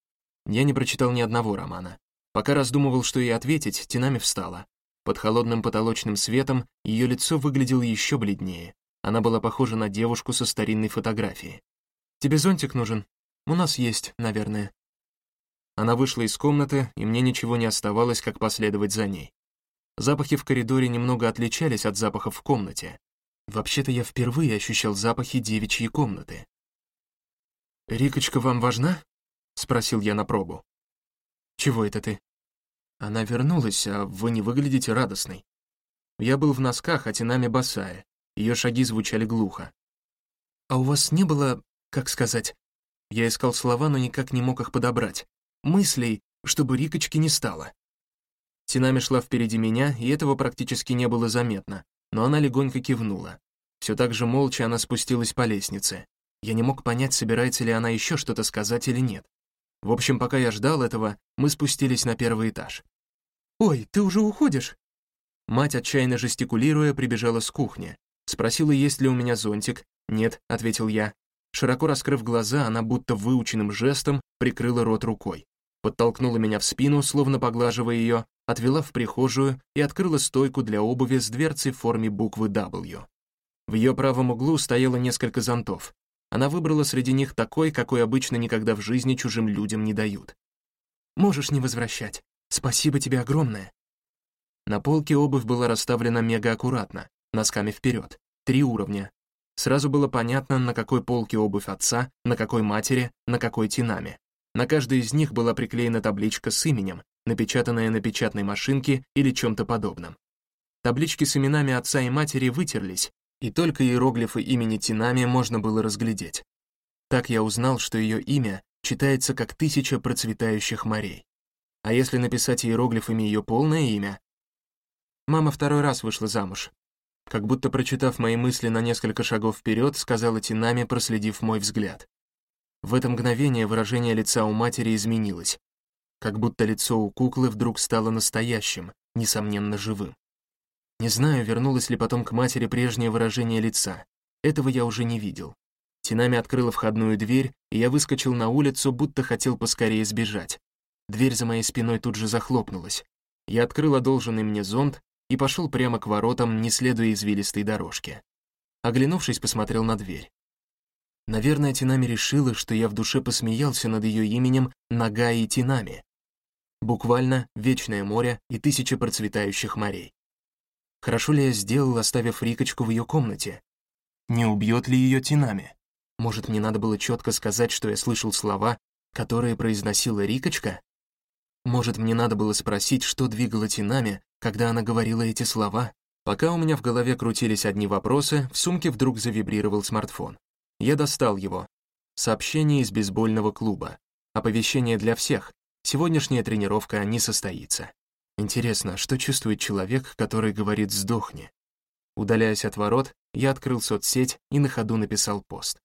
Я не прочитал ни одного романа. Пока раздумывал, что ей ответить, Тинами встала. Под холодным потолочным светом ее лицо выглядело еще бледнее. Она была похожа на девушку со старинной фотографии. «Тебе зонтик нужен? У нас есть, наверное». Она вышла из комнаты, и мне ничего не оставалось, как последовать за ней. Запахи в коридоре немного отличались от запахов в комнате. Вообще-то я впервые ощущал запахи девичьей комнаты. «Рикочка вам важна?» — спросил я на пробу. «Чего это ты?» «Она вернулась, а вы не выглядите радостной». Я был в носках, а Тинами босая. Ее шаги звучали глухо. «А у вас не было, как сказать...» Я искал слова, но никак не мог их подобрать. Мыслей, чтобы Рикочки не стало. Тинами шла впереди меня, и этого практически не было заметно, но она легонько кивнула. Все так же молча она спустилась по лестнице. Я не мог понять, собирается ли она еще что-то сказать или нет. В общем, пока я ждал этого, мы спустились на первый этаж. «Ой, ты уже уходишь?» Мать, отчаянно жестикулируя, прибежала с кухни. Спросила, есть ли у меня зонтик. «Нет», — ответил я. Широко раскрыв глаза, она будто выученным жестом прикрыла рот рукой. Подтолкнула меня в спину, словно поглаживая ее, отвела в прихожую и открыла стойку для обуви с дверцей в форме буквы дабл ю. В ее правом углу стояло несколько зонтов. Она выбрала среди них такой, какой обычно никогда в жизни чужим людям не дают. «Можешь не возвращать. Спасибо тебе огромное». На полке обувь была расставлена мега аккуратно, носками вперед, три уровня. Сразу было понятно, на какой полке обувь отца, на какой матери, на какой Тинами. На каждой из них была приклеена табличка с именем, напечатанное на печатной машинке или чем-то подобном. Таблички с именами отца и матери вытерлись, и только иероглифы имени Тинами можно было разглядеть. Так я узнал, что ее имя читается как «Тысяча процветающих морей». А если написать иероглифами ее полное имя? Мама второй раз вышла замуж. Как будто прочитав мои мысли на несколько шагов вперед, сказала Тинами, проследив мой взгляд. В это мгновение выражение лица у матери изменилось. Как будто лицо у куклы вдруг стало настоящим, несомненно живым. Не знаю, вернулось ли потом к матери прежнее выражение лица. Этого я уже не видел. Тинами открыла входную дверь, и я выскочил на улицу, будто хотел поскорее сбежать. Дверь за моей спиной тут же захлопнулась. Я открыл одолженный мне зонт и пошел прямо к воротам, не следуя извилистой дорожке. Оглянувшись, посмотрел на дверь. Наверное, Тинами решила, что я в душе посмеялся над ее именем Нагаи Тинами. Буквально «Вечное море» и «Тысяча процветающих морей». Хорошо ли я сделал, оставив Рикочку в ее комнате? Не убьет ли ее Тинами? Может, мне надо было четко сказать, что я слышал слова, которые произносила Рикочка? Может, мне надо было спросить, что двигало Тинами, когда она говорила эти слова? Пока у меня в голове крутились одни вопросы, в сумке вдруг завибрировал смартфон. Я достал его. Сообщение из бейсбольного клуба. Оповещение для всех. Сегодняшняя тренировка не состоится. Интересно, что чувствует человек, который говорит «сдохни»? Удаляясь от ворот, я открыл соцсеть и на ходу написал пост.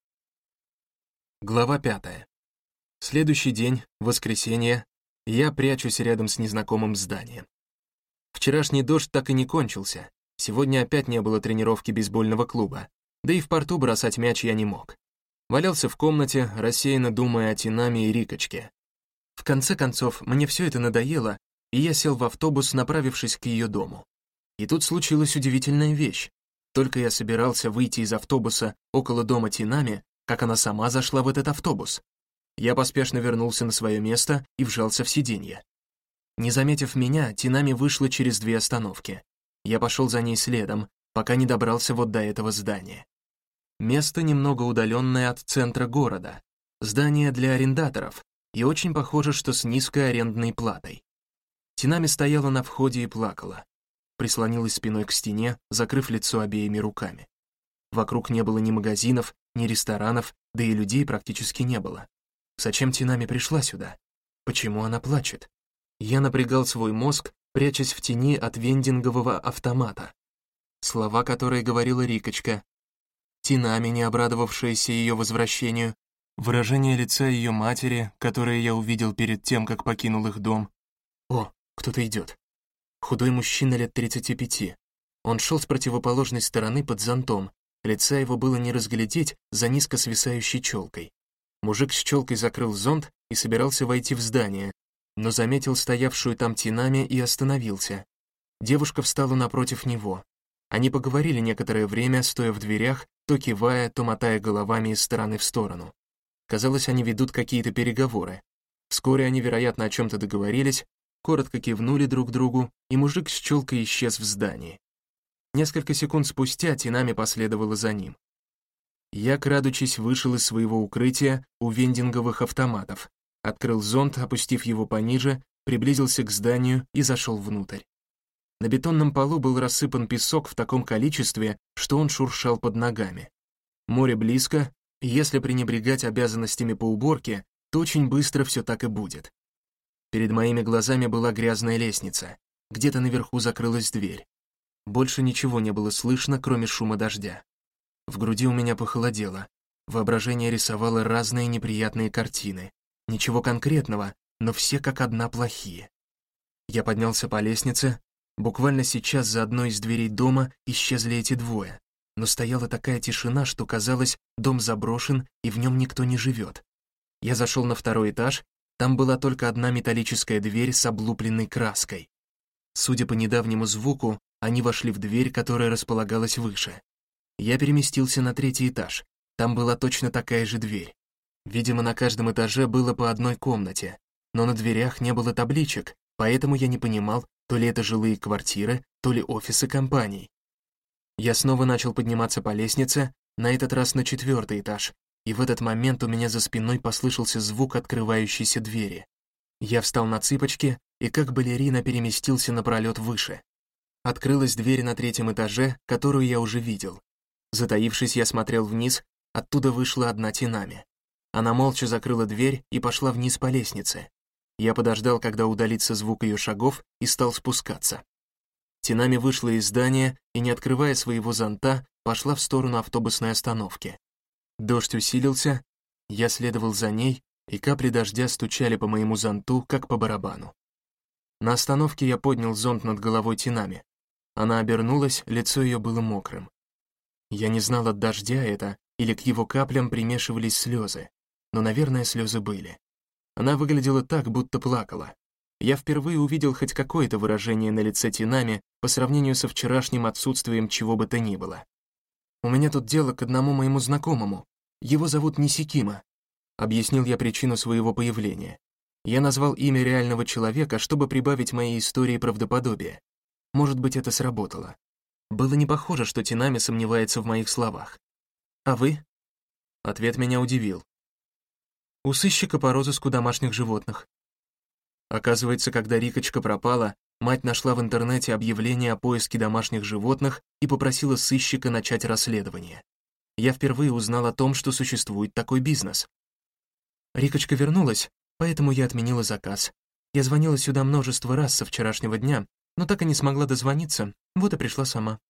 Глава пятая. Следующий день, воскресенье, я прячусь рядом с незнакомым зданием. Вчерашний дождь так и не кончился. Сегодня опять не было тренировки бейсбольного клуба, да и в порту бросать мяч я не мог. Валялся в комнате, рассеянно думая о Тинами и Рикочке. В конце концов, мне все это надоело, и я сел в автобус, направившись к ее дому. И тут случилась удивительная вещь. Только я собирался выйти из автобуса около дома Тинами, как она сама зашла в этот автобус. Я поспешно вернулся на свое место и вжался в сиденье. Не заметив меня, Тинами вышла через две остановки. Я пошел за ней следом, пока не добрался вот до этого здания. Место немного удаленное от центра города. Здание для арендаторов, и очень похоже, что с низкой арендной платой. Тинами стояла на входе и плакала. Прислонилась спиной к стене, закрыв лицо обеими руками. Вокруг не было ни магазинов, ни ресторанов, да и людей практически не было. Зачем Тинами пришла сюда? Почему она плачет? Я напрягал свой мозг, прячась в тени от вендингового автомата. Слова, которые говорила Рикочка. Тинами, не обрадовавшаяся ее возвращению. Выражение лица ее матери, которое я увидел перед тем, как покинул их дом. О, кто-то идет. Худой мужчина лет тридцати пяти. Он шел с противоположной стороны под зонтом. Лица его было не разглядеть за низко свисающей челкой. Мужик с челкой закрыл зонт и собирался войти в здание, но заметил стоявшую там Тинами и остановился. Девушка встала напротив него. Они поговорили некоторое время, стоя в дверях, то кивая, то мотая головами из стороны в сторону. Казалось, они ведут какие-то переговоры. Вскоре они, вероятно, о чем-то договорились, коротко кивнули друг другу, и мужик с челкой исчез в здании. Несколько секунд спустя Тинами последовала за ним. Я, крадучись, вышел из своего укрытия у вендинговых автоматов, открыл зонт, опустив его пониже, приблизился к зданию и зашел внутрь. На бетонном полу был рассыпан песок в таком количестве, что он шуршал под ногами. Море близко, и если пренебрегать обязанностями по уборке, то очень быстро все так и будет. Перед моими глазами была грязная лестница, где-то наверху закрылась дверь. Больше ничего не было слышно, кроме шума дождя. В груди у меня похолодело. Воображение рисовало разные неприятные картины. Ничего конкретного, но все как одна плохие. Я поднялся по лестнице. Буквально сейчас за одной из дверей дома исчезли эти двое. Но стояла такая тишина, что казалось, дом заброшен и в нем никто не живет. Я зашел на второй этаж, там была только одна металлическая дверь с облупленной краской. Судя по недавнему звуку, они вошли в дверь, которая располагалась выше. Я переместился на третий этаж, там была точно такая же дверь. Видимо, на каждом этаже было по одной комнате, но на дверях не было табличек, поэтому я не понимал, то ли это жилые квартиры, то ли офисы компаний. Я снова начал подниматься по лестнице, на этот раз на четвертый этаж, и в этот момент у меня за спиной послышался звук открывающейся двери. Я встал на цыпочки, и как балерина переместился напролет выше. Открылась дверь на третьем этаже, которую я уже видел. Затаившись, я смотрел вниз, оттуда вышла одна Тинами. Она молча закрыла дверь и пошла вниз по лестнице. Я подождал, когда удалится звук ее шагов, и стал спускаться. Тинами вышла из здания и, не открывая своего зонта, пошла в сторону автобусной остановки. Дождь усилился, я следовал за ней, и капли дождя стучали по моему зонту, как по барабану. На остановке я поднял зонт над головой Тинами. Она обернулась, лицо ее было мокрым. Я не знал, от дождя это, или к его каплям примешивались слезы, но, наверное, слезы были. Она выглядела так, будто плакала. Я впервые увидел хоть какое-то выражение на лице Тинами по сравнению со вчерашним отсутствием чего бы то ни было. «У меня тут дело к одному моему знакомому. Его зовут Нисикима», — объяснил я причину своего появления. Я назвал имя реального человека, чтобы прибавить моей истории правдоподобие. Может быть, это сработало. Было не похоже, что Тинами сомневается в моих словах. «А вы?» Ответ меня удивил. «У сыщика по розыску домашних животных». Оказывается, когда Рикочка пропала, мать нашла в интернете объявление о поиске домашних животных и попросила сыщика начать расследование. Я впервые узнал о том, что существует такой бизнес. Рикочка вернулась, поэтому я отменила заказ. Я звонила сюда множество раз со вчерашнего дня, но так и не смогла дозвониться, вот и пришла сама.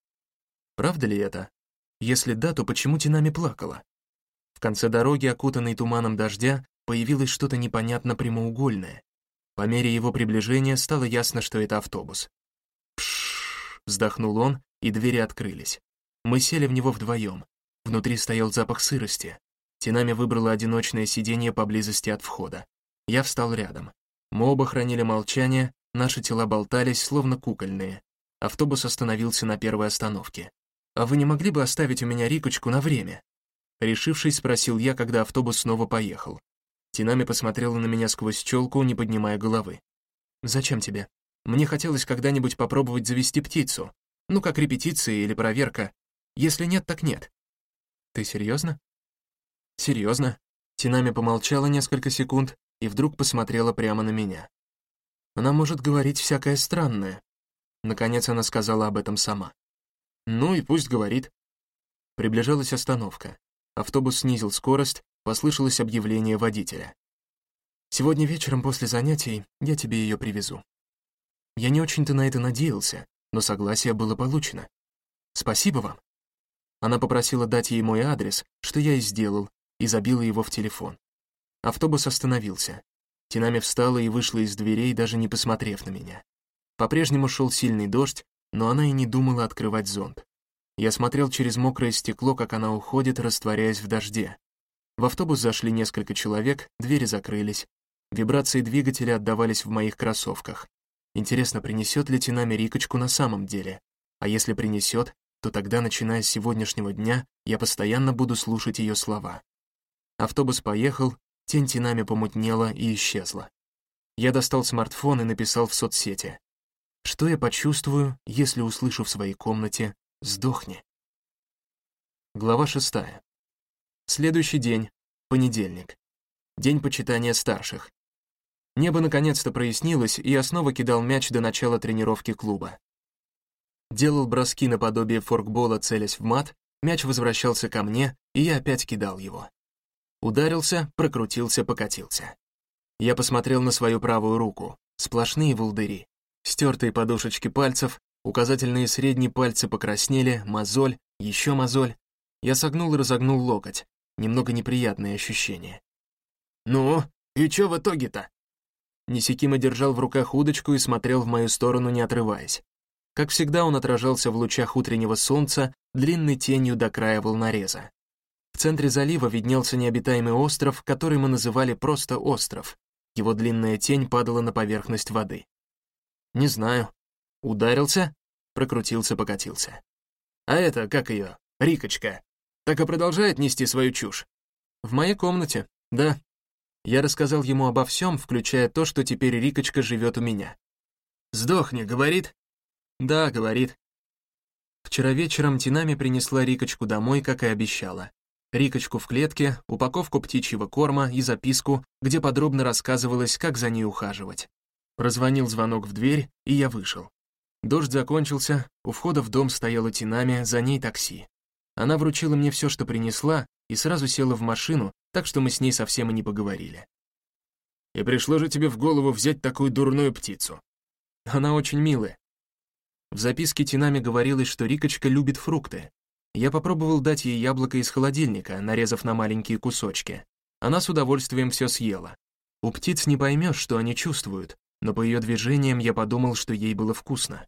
Правда ли это? Если да, то почему Тинами плакала? В конце дороги, окутанной туманом дождя, появилось что-то непонятно прямоугольное. По мере его приближения стало ясно, что это автобус. «Пшшш», — вздохнул он, и двери открылись. Мы сели в него вдвоем. Внутри стоял запах сырости. Тинами выбрала одиночное сиденье поблизости от входа. Я встал рядом. Мы оба хранили молчание, наши тела болтались, словно кукольные. Автобус остановился на первой остановке. «А вы не могли бы оставить у меня Рикочку на время?» Решившись, спросил я, когда автобус снова поехал. Тинами посмотрела на меня сквозь челку, не поднимая головы. «Зачем тебе? Мне хотелось когда-нибудь попробовать завести птицу. Ну, как репетиция или проверка. Если нет, так нет». «Ты серьезно?» «Серьезно». Тинами помолчала несколько секунд и вдруг посмотрела прямо на меня. «Она может говорить всякое странное». Наконец она сказала об этом сама. «Ну и пусть говорит». Приближалась остановка. Автобус снизил скорость, послышалось объявление водителя. «Сегодня вечером после занятий я тебе ее привезу». Я не очень-то на это надеялся, но согласие было получено. «Спасибо вам». Она попросила дать ей мой адрес, что я и сделал, и забила его в телефон. Автобус остановился. Тинами встала и вышла из дверей, даже не посмотрев на меня. По-прежнему шел сильный дождь, но она и не думала открывать зонт. Я смотрел через мокрое стекло, как она уходит, растворяясь в дожде. В автобус зашли несколько человек, двери закрылись. Вибрации двигателя отдавались в моих кроссовках. Интересно, принесет ли Тинами Рикочку на самом деле? А если принесет, то тогда, начиная с сегодняшнего дня, я постоянно буду слушать ее слова. Автобус поехал, тень Тинами помутнела и исчезла. Я достал смартфон и написал в соцсети. Что я почувствую, если услышу в своей комнате «Сдохни». Глава шестая. Следующий день, понедельник. День почитания старших. Небо наконец-то прояснилось, и я снова кидал мяч до начала тренировки клуба. Делал броски наподобие форкбола, целясь в мат, мяч возвращался ко мне, и я опять кидал его. Ударился, прокрутился, покатился. Я посмотрел на свою правую руку. Сплошные волдыри. Стертые подушечки пальцев, указательные и средние пальцы покраснели, мозоль, еще мозоль. Я согнул и разогнул локоть. Немного неприятное ощущение. «Ну, и чё в итоге-то?» Нисикима держал в руках удочку и смотрел в мою сторону, не отрываясь. Как всегда, он отражался в лучах утреннего солнца длинной тенью до края волнореза. В центре залива виднелся необитаемый остров, который мы называли просто остров. Его длинная тень падала на поверхность воды. «Не знаю. Ударился?» Прокрутился, покатился. «А это, как ее, Рикочка, так и продолжает нести свою чушь?» «В моей комнате, да». Я рассказал ему обо всем, включая то, что теперь Рикочка живет у меня. «Сдохни», — говорит? «Да», — говорит. Вчера вечером Тинами принесла Рикочку домой, как и обещала. Рикочку в клетке, упаковку птичьего корма и записку, где подробно рассказывалось, как за ней ухаживать. Прозвонил звонок в дверь, и я вышел. Дождь закончился, у входа в дом стояла Тинами, за ней такси. Она вручила мне все, что принесла, и сразу села в машину, так что мы с ней совсем и не поговорили. «И пришло же тебе в голову взять такую дурную птицу?» «Она очень милая». В записке Тинами говорилось, что Рикочка любит фрукты. Я попробовал дать ей яблоко из холодильника, нарезав на маленькие кусочки. Она с удовольствием все съела. У птиц не поймешь, что они чувствуют, но по ее движениям я подумал, что ей было вкусно.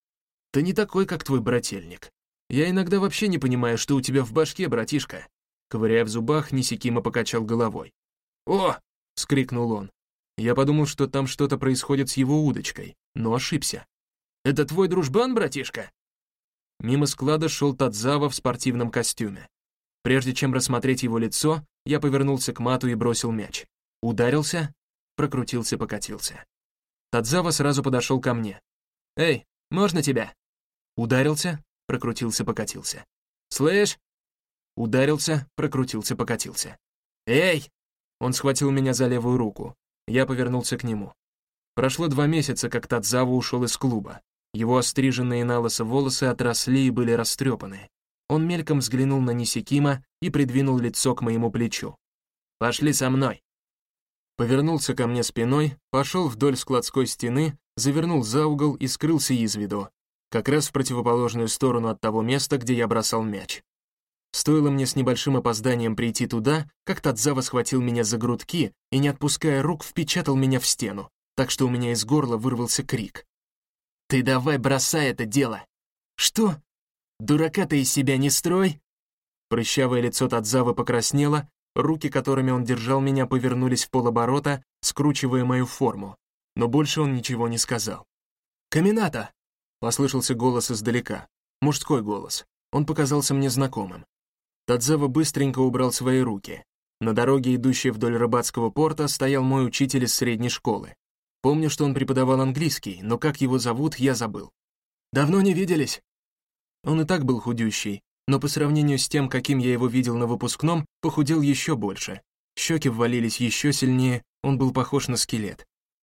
«Ты не такой, как твой брательник. Я иногда вообще не понимаю, что у тебя в башке, братишка». Ковыряя в зубах, Нисикима покачал головой. «О!» — вскрикнул он. Я подумал, что там что-то происходит с его удочкой, но ошибся. «Это твой дружбан, братишка?» Мимо склада шел Тадзава в спортивном костюме. Прежде чем рассмотреть его лицо, я повернулся к мату и бросил мяч. Ударился, прокрутился-покатился. Тадзава сразу подошел ко мне. «Эй, можно тебя?» Ударился, прокрутился-покатился. «Слышь?» Ударился, прокрутился-покатился. «Эй!» Он схватил меня за левую руку. Я повернулся к нему. Прошло два месяца, как Тадзава ушел из клуба. Его остриженные налысо волосы отросли и были растрепаны. Он мельком взглянул на Нисикима и придвинул лицо к моему плечу. «Пошли со мной». Повернулся ко мне спиной, пошел вдоль складской стены, завернул за угол и скрылся из виду, как раз в противоположную сторону от того места, где я бросал мяч. Стоило мне с небольшим опозданием прийти туда, как Тадзава схватил меня за грудки и, не отпуская рук, впечатал меня в стену, так что у меня из горла вырвался крик. «Ты давай бросай это дело!» «Что? Дурака ты из себя не строй!» Прыщавое лицо Тадзавы покраснело, руки, которыми он держал меня, повернулись в полоборота, скручивая мою форму, но больше он ничего не сказал. «Камината!» — послышался голос издалека, мужской голос. Он показался мне знакомым. Тадзава быстренько убрал свои руки. На дороге, идущей вдоль рыбацкого порта, стоял мой учитель из средней школы. Помню, что он преподавал английский, но как его зовут, я забыл. «Давно не виделись?» Он и так был худющий, но по сравнению с тем, каким я его видел на выпускном, похудел еще больше. Щеки ввалились еще сильнее, он был похож на скелет.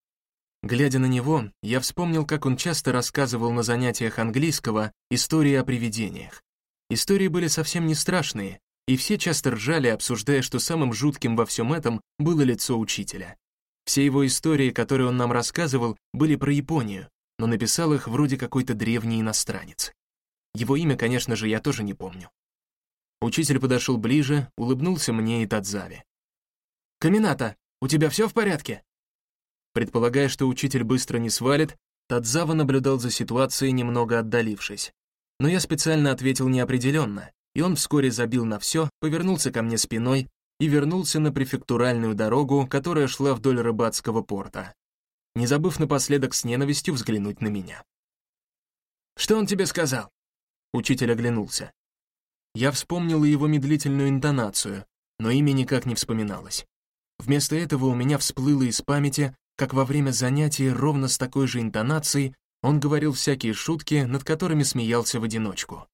Глядя на него, я вспомнил, как он часто рассказывал на занятиях английского истории о привидениях. Истории были совсем не страшные, и все часто ржали, обсуждая, что самым жутким во всем этом было лицо учителя. Все его истории, которые он нам рассказывал, были про Японию, но написал их вроде какой-то древний иностранец. Его имя, конечно же, я тоже не помню. Учитель подошел ближе, улыбнулся мне и Тадзаве. «Камината, у тебя все в порядке?» Предполагая, что учитель быстро не свалит, Тадзава наблюдал за ситуацией, немного отдалившись. Но я специально ответил неопределенно, и он вскоре забил на все, повернулся ко мне спиной и вернулся на префектуральную дорогу, которая шла вдоль рыбацкого порта, не забыв напоследок с ненавистью взглянуть на меня. «Что он тебе сказал?» Учитель оглянулся. Я вспомнил его медлительную интонацию, но имя никак не вспоминалось. Вместо этого у меня всплыло из памяти, как во время занятий ровно с такой же интонацией он говорил всякие шутки, над которыми смеялся в одиночку.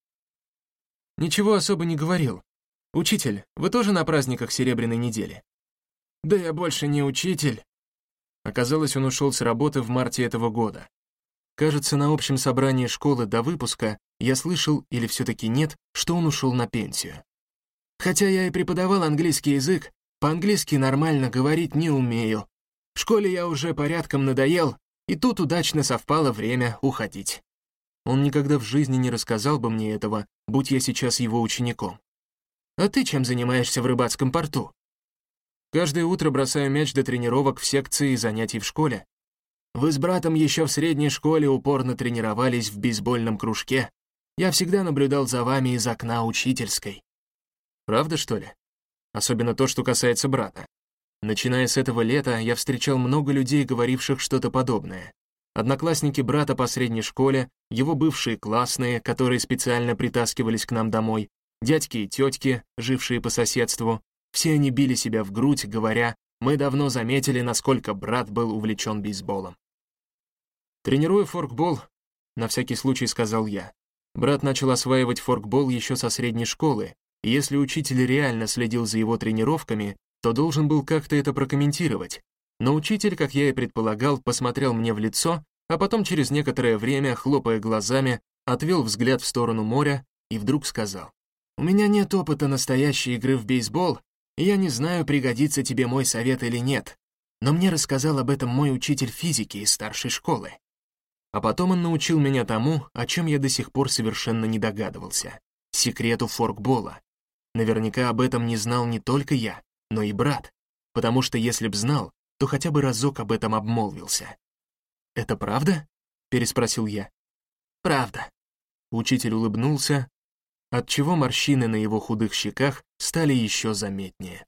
«Ничего особо не говорил. Учитель, вы тоже на праздниках Серебряной недели?» «Да я больше не учитель». Оказалось, он ушел с работы в марте этого года. Кажется, на общем собрании школы до выпуска я слышал, или все-таки нет, что он ушел на пенсию. Хотя я и преподавал английский язык, по-английски нормально говорить не умею. В школе я уже порядком надоел, и тут удачно совпало время уходить. Он никогда в жизни не рассказал бы мне этого, будь я сейчас его учеником. «А ты чем занимаешься в рыбацком порту?» «Каждое утро бросаю мяч до тренировок в секции и занятий в школе. Вы с братом еще в средней школе упорно тренировались в бейсбольном кружке. Я всегда наблюдал за вами из окна учительской». «Правда, что ли?» Особенно то, что касается брата. Начиная с этого лета, я встречал много людей, говоривших что-то подобное. Одноклассники брата по средней школе, его бывшие классные, которые специально притаскивались к нам домой, дядьки и тетки, жившие по соседству, все они били себя в грудь, говоря, мы давно заметили, насколько брат был увлечен бейсболом. «Тренирую форкбол», — на всякий случай сказал я. Брат начал осваивать форкбол еще со средней школы, и если учитель реально следил за его тренировками, то должен был как-то это прокомментировать. Но учитель, как я и предполагал, посмотрел мне в лицо, а потом через некоторое время, хлопая глазами, отвел взгляд в сторону моря и вдруг сказал: «У меня нет опыта настоящей игры в бейсбол, и я не знаю, пригодится тебе мой совет или нет, но мне рассказал об этом мой учитель физики из старшей школы. А потом он научил меня тому, о чем я до сих пор совершенно не догадывался — секрету форкбола. Наверняка об этом не знал не только я, но и брат, потому что если б знал, то хотя бы разок об этом обмолвился». «Это правда?» — переспросил я. «Правда». Учитель улыбнулся, отчего морщины на его худых щеках стали еще заметнее.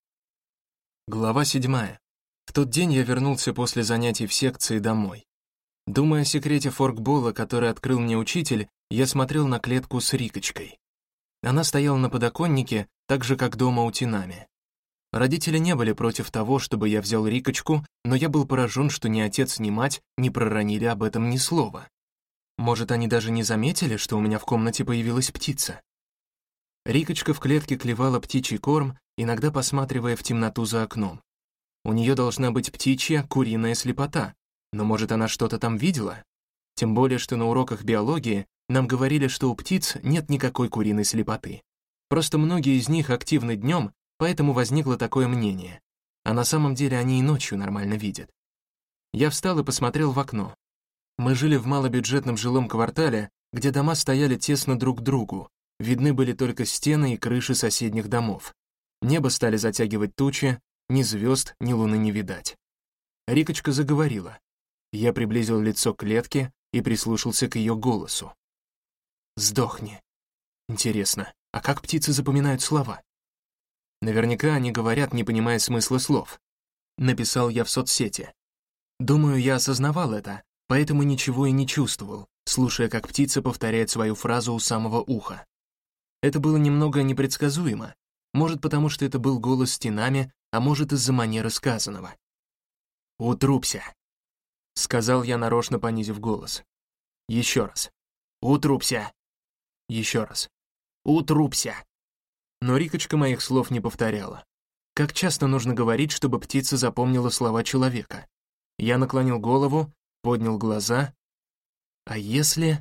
Глава седьмая. В тот день я вернулся после занятий в секции домой. Думая о секрете форкбола, который открыл мне учитель, я смотрел на клетку с Рикочкой. Она стояла на подоконнике, так же, как дома у Тинами. Родители не были против того, чтобы я взял Рикочку, но я был поражен, что ни отец, ни мать не проронили об этом ни слова. Может, они даже не заметили, что у меня в комнате появилась птица? Рикочка в клетке клевала птичий корм, иногда посматривая в темноту за окном. У нее должна быть птичья, куриная слепота, но, может, она что-то там видела? Тем более, что на уроках биологии нам говорили, что у птиц нет никакой куриной слепоты. Просто многие из них активны днем, поэтому возникло такое мнение. А на самом деле они и ночью нормально видят. Я встал и посмотрел в окно. Мы жили в малобюджетном жилом квартале, где дома стояли тесно друг к другу, видны были только стены и крыши соседних домов. Небо стали затягивать тучи, ни звезд, ни луны не видать. Рикочка заговорила. Я приблизил лицо к клетке и прислушался к ее голосу. «Сдохни». Интересно, а как птицы запоминают слова? Наверняка они говорят, не понимая смысла слов. Написал я в соцсети. Думаю, я осознавал это, поэтому ничего и не чувствовал, слушая, как птица повторяет свою фразу у самого уха. Это было немного непредсказуемо, может, потому что это был голос с Тинами, а может, из-за манеры сказанного. «Утрупся», — сказал я, нарочно понизив голос. Еще раз. «Утрупся». Еще раз. «Утрупся». Но Рикочка моих слов не повторяла. Как часто нужно говорить, чтобы птица запомнила слова человека? Я наклонил голову, поднял глаза. А если...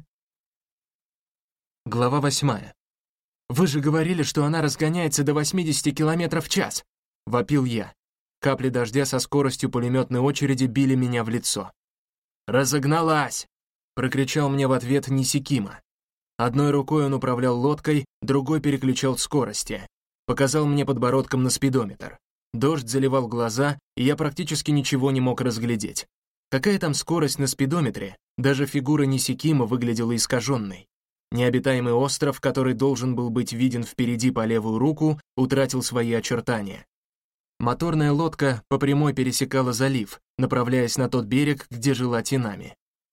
Глава восьмая. «Вы же говорили, что она разгоняется до восьмидесяти километров в час!» — вопил я. Капли дождя со скоростью пулеметной очереди били меня в лицо. «Разогналась!» — прокричал мне в ответ Нисикима. Одной рукой он управлял лодкой, другой переключал скорости. Показал мне подбородком на спидометр. Дождь заливал глаза, и я практически ничего не мог разглядеть. Какая там скорость на спидометре? Даже фигура Нисикима выглядела искаженной. Необитаемый остров, который должен был быть виден впереди по левую руку, утратил свои очертания. Моторная лодка по прямой пересекала залив, направляясь на тот берег, где жила Тинами.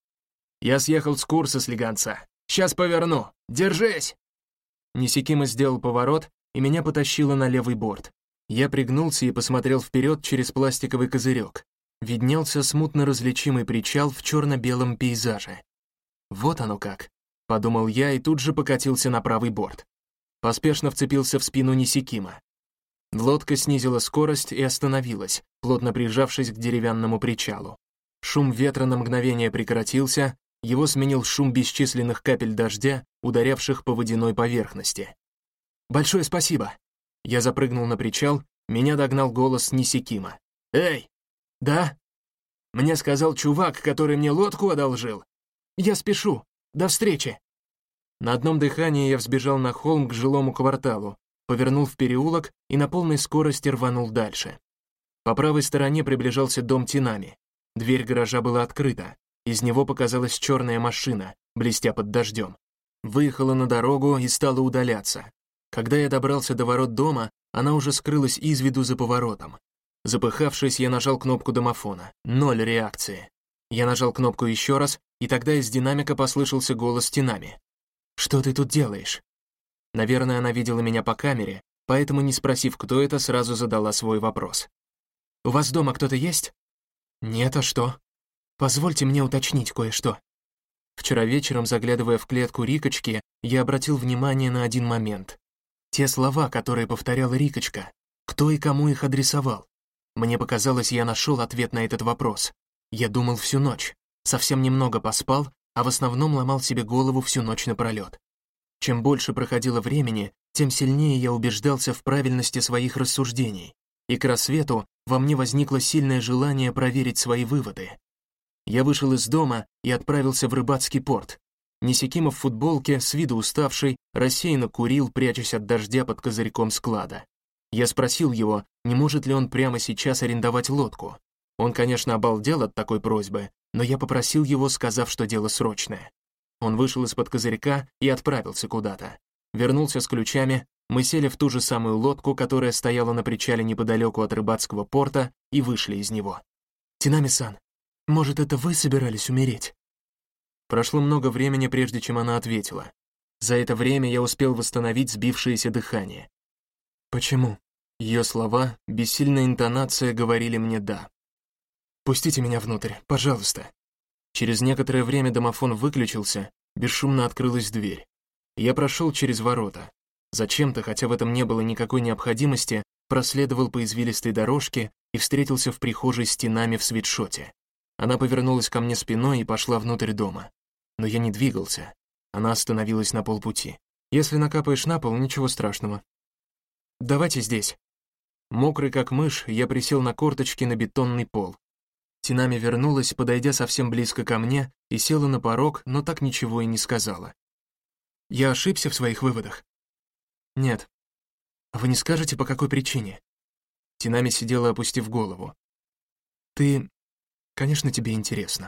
«Я съехал с курса, слегонца. Сейчас поверну! Держись!» Нисикима сделал поворот, и меня потащило на левый борт. Я пригнулся и посмотрел вперед через пластиковый козырек. Виднелся смутно различимый причал в черно-белом пейзаже. «Вот оно как», — подумал я и тут же покатился на правый борт. Поспешно вцепился в спину Нисикима. Лодка снизила скорость и остановилась, плотно прижавшись к деревянному причалу. Шум ветра на мгновение прекратился, его сменил шум бесчисленных капель дождя, ударявших по водяной поверхности. «Большое спасибо!» Я запрыгнул на причал, меня догнал голос Нисикима. «Эй!» «Да?» «Мне сказал чувак, который мне лодку одолжил. Я спешу. До встречи!» На одном дыхании я взбежал на холм к жилому кварталу, повернул в переулок и на полной скорости рванул дальше. По правой стороне приближался дом Тинами. Дверь гаража была открыта. Из него показалась черная машина, блестя под дождем. Выехала на дорогу и стала удаляться. Когда я добрался до ворот дома, она уже скрылась из виду за поворотом. Запыхавшись, я нажал кнопку домофона. Ноль реакции. Я нажал кнопку еще раз, и тогда из динамика послышался голос Тинами. «Что ты тут делаешь?» Наверное, она видела меня по камере, поэтому, не спросив, кто это, сразу задала свой вопрос. «У вас дома кто-то есть?» «Нет, а что?» «Позвольте мне уточнить кое-что». Вчера вечером, заглядывая в клетку Рикочки, я обратил внимание на один момент. Те слова, которые повторяла Рикочка, кто и кому их адресовал. Мне показалось, я нашел ответ на этот вопрос. Я думал всю ночь, совсем немного поспал, а в основном ломал себе голову всю ночь напролет. Чем больше проходило времени, тем сильнее я убеждался в правильности своих рассуждений, и к рассвету во мне возникло сильное желание проверить свои выводы. Я вышел из дома и отправился в рыбацкий порт. Несекимов в футболке, с виду уставший, рассеянно курил, прячась от дождя под козырьком склада. Я спросил его, не может ли он прямо сейчас арендовать лодку. Он, конечно, обалдел от такой просьбы, но я попросил его, сказав, что дело срочное. Он вышел из-под козырька и отправился куда-то. Вернулся с ключами, мы сели в ту же самую лодку, которая стояла на причале неподалеку от рыбацкого порта, и вышли из него. «Тинами-сан, может, это вы собирались умереть?» Прошло много времени, прежде чем она ответила. За это время я успел восстановить сбившееся дыхание. «Почему?» Ее слова, бессильная интонация говорили мне «да». «Пустите меня внутрь, пожалуйста». Через некоторое время домофон выключился, бесшумно открылась дверь. Я прошел через ворота. Зачем-то, хотя в этом не было никакой необходимости, проследовал по извилистой дорожке и встретился в прихожей с Тинами в свитшоте. Она повернулась ко мне спиной и пошла внутрь дома. Но я не двигался. Она остановилась на полпути. «Если накапаешь на пол, ничего страшного. Давайте здесь». Мокрый как мышь, я присел на корточки на бетонный пол. Тинами вернулась, подойдя совсем близко ко мне, и села на порог, но так ничего и не сказала. «Я ошибся в своих выводах?» «Нет». «А вы не скажете, по какой причине?» Тинами сидела, опустив голову. «Ты... Конечно, тебе интересно».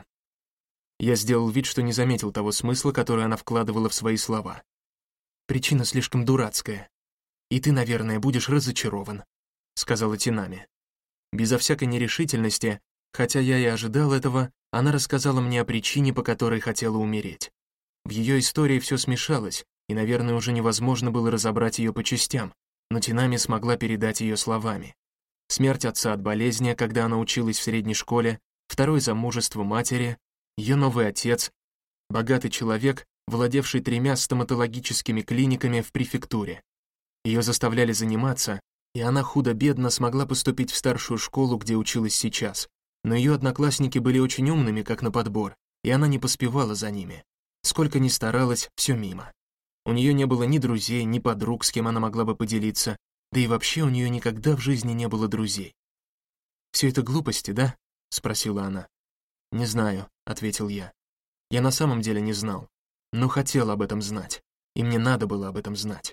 Я сделал вид, что не заметил того смысла, который она вкладывала в свои слова. «Причина слишком дурацкая. И ты, наверное, будешь разочарован», — сказала Тинами. Безо всякой нерешительности, хотя я и ожидал этого, она рассказала мне о причине, по которой хотела умереть. В ее истории все смешалось, и, наверное, уже невозможно было разобрать ее по частям, но Тинами смогла передать ее словами. Смерть отца от болезни, когда она училась в средней школе, второе замужество матери, ее новый отец, богатый человек, владевший тремя стоматологическими клиниками в префектуре. Ее заставляли заниматься, и она худо-бедно смогла поступить в старшую школу, где училась сейчас. Но ее одноклассники были очень умными, как на подбор, и она не поспевала за ними. Сколько ни старалась, все мимо. У нее не было ни друзей, ни подруг, с кем она могла бы поделиться, да и вообще у нее никогда в жизни не было друзей. «Все это глупости, да?» — спросила она. «Не знаю», — ответил я. Я на самом деле не знал, но хотел об этом знать, и мне надо было об этом знать.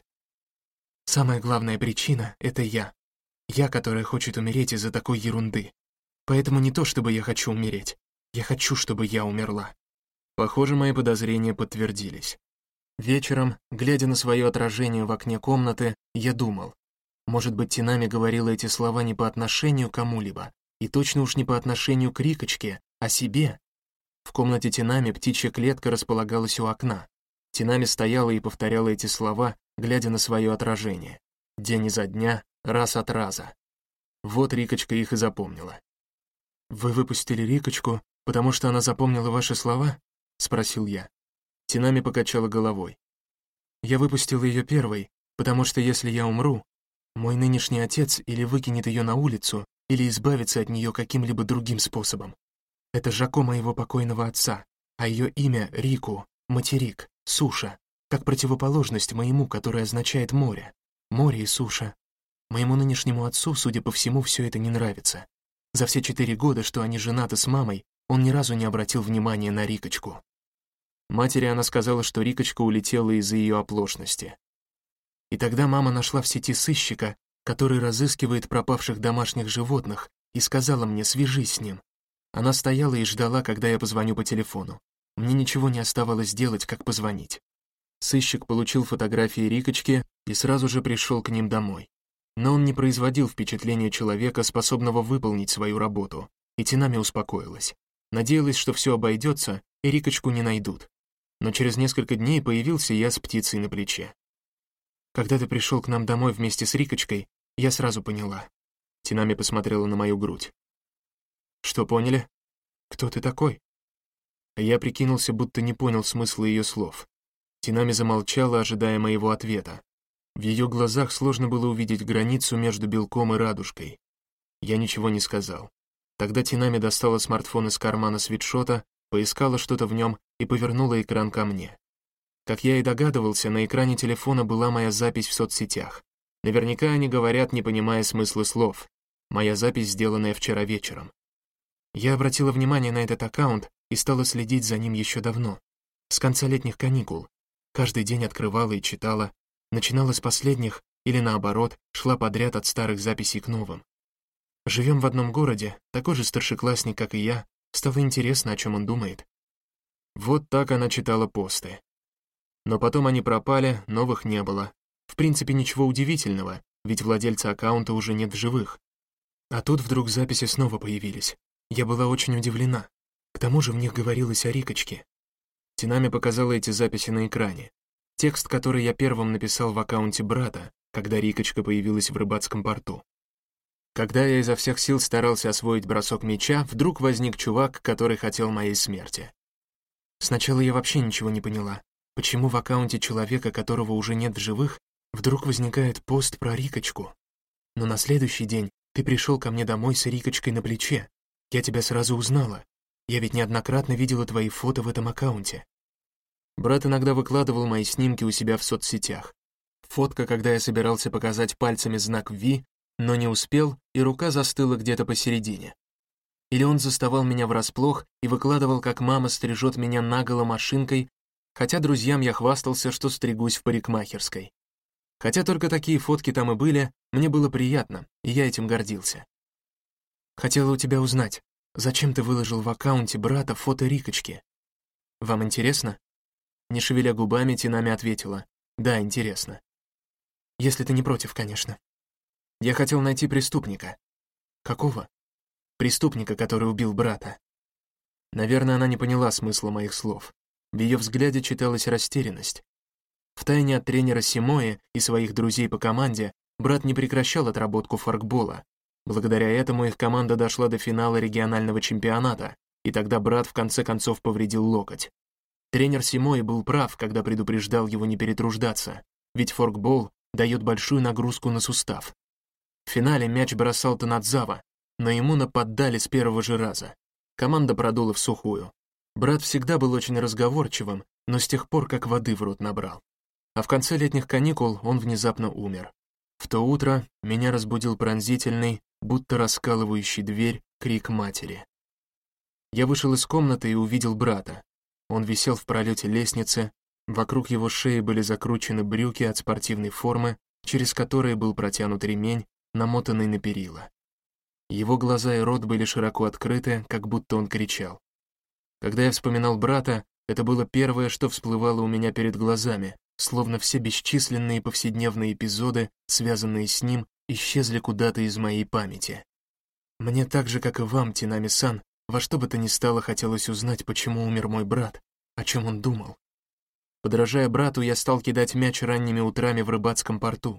Самая главная причина — это я. Я, которая хочет умереть из-за такой ерунды. Поэтому не то, чтобы я хочу умереть. Я хочу, чтобы я умерла. Похоже, мои подозрения подтвердились. Вечером, глядя на свое отражение в окне комнаты, я думал, может быть, Тинами говорила эти слова не по отношению к кому-либо, и точно уж не по отношению к Рикочке, а себе. В комнате Тинами птичья клетка располагалась у окна. Тинами стояла и повторяла эти слова, глядя на свое отражение. День изо дня, раз от раза. Вот Рикочка их и запомнила. «Вы выпустили Рикочку, потому что она запомнила ваши слова?» — спросил я. Тинами покачала головой. «Я выпустил ее первой, потому что если я умру, мой нынешний отец или выкинет ее на улицу, или избавится от нее каким-либо другим способом. Это Жако моего покойного отца, а ее имя Рику, материк, суша, как противоположность моему, которое означает море. Море и суша. Моему нынешнему отцу, судя по всему, все это не нравится. За все четыре года, что они женаты с мамой, он ни разу не обратил внимания на Рикочку. Матери она сказала, что Рикочка улетела из-за ее оплошности. И тогда мама нашла в сети сыщика, который разыскивает пропавших домашних животных, и сказала мне: «Свяжись с ним». Она стояла и ждала, когда я позвоню по телефону. Мне ничего не оставалось делать, как позвонить. Сыщик получил фотографии Рикочки и сразу же пришел к ним домой. Но он не производил впечатления человека, способного выполнить свою работу, и Тинами успокоилась. Надеялась, что все обойдется, и Рикочку не найдут. Но через несколько дней появился я с птицей на плече. Когда ты пришел к нам домой вместе с Рикочкой, я сразу поняла. Тинами посмотрела на мою грудь. Что поняли? Кто ты такой? Я прикинулся, будто не понял смысла ее слов. Тинами замолчала, ожидая моего ответа. В ее глазах сложно было увидеть границу между белком и радужкой. Я ничего не сказал. Тогда Тинами достала смартфон из кармана свитшота, поискала что-то в нем и повернула экран ко мне. Как я и догадывался, на экране телефона была моя запись в соцсетях. Наверняка они говорят, не понимая смысла слов. Моя запись, сделанная вчера вечером. Я обратила внимание на этот аккаунт и стала следить за ним еще давно. С конца летних каникул. Каждый день открывала и читала. Начинала с последних или, наоборот, шла подряд от старых записей к новым. Живем в одном городе, такой же старшеклассник, как и я. Стало интересно, о чем он думает. Вот так она читала посты. Но потом они пропали, новых не было. В принципе, ничего удивительного, ведь владельца аккаунта уже нет в живых. А тут вдруг записи снова появились. Я была очень удивлена. К тому же в них говорилось о Рикочке. Тинами показала эти записи на экране. Текст, который я первым написал в аккаунте брата, когда Рикочка появилась в рыбацком порту. Когда я изо всех сил старался освоить бросок мяча, вдруг возник чувак, который хотел моей смерти. Сначала я вообще ничего не поняла. Почему в аккаунте человека, которого уже нет в живых, вдруг возникает пост про Рикочку? Но на следующий день ты пришел ко мне домой с Рикочкой на плече. Я тебя сразу узнала. Я ведь неоднократно видела твои фото в этом аккаунте. Брат иногда выкладывал мои снимки у себя в соцсетях. Фотка, когда я собирался показать пальцами знак V, но не успел, и рука застыла где-то посередине. Или он заставал меня врасплох и выкладывал, как мама стрижет меня наголо машинкой, хотя друзьям я хвастался, что стригусь в парикмахерской. Хотя только такие фотки там и были, мне было приятно, и я этим гордился. Хотела у тебя узнать, зачем ты выложил в аккаунте брата фото Рикочки? Вам интересно? Не шевеля губами, Тинами ответила: да, интересно. Если ты не против, конечно. Я хотел найти преступника. Какого? Преступника, который убил брата. Наверное, она не поняла смысла моих слов. В ее взгляде читалась растерянность. Втайне от тренера Симоэ и своих друзей по команде брат не прекращал отработку форкбола. Благодаря этому их команда дошла до финала регионального чемпионата, и тогда брат в конце концов повредил локоть. Тренер Симоэ был прав, когда предупреждал его не перетруждаться, ведь форкбол дает большую нагрузку на сустав. В финале мяч бросал Танадзава, но ему нападали с первого же раза. Команда продула в сухую. Брат всегда был очень разговорчивым, но с тех пор как воды в рот набрал. А в конце летних каникул он внезапно умер. В то утро меня разбудил пронзительный, будто раскалывающий дверь, крик матери. Я вышел из комнаты и увидел брата. Он висел в пролете лестницы, вокруг его шеи были закручены брюки от спортивной формы, через которые был протянут ремень, намотанный на перила. Его глаза и рот были широко открыты, как будто он кричал. Когда я вспоминал брата, это было первое, что всплывало у меня перед глазами, словно все бесчисленные повседневные эпизоды, связанные с ним, исчезли куда-то из моей памяти. Мне так же, как и вам, Тинами-сан, во что бы то ни стало хотелось узнать, почему умер мой брат, о чем он думал. Подражая брату, я стал кидать мяч ранними утрами в рыбацком порту.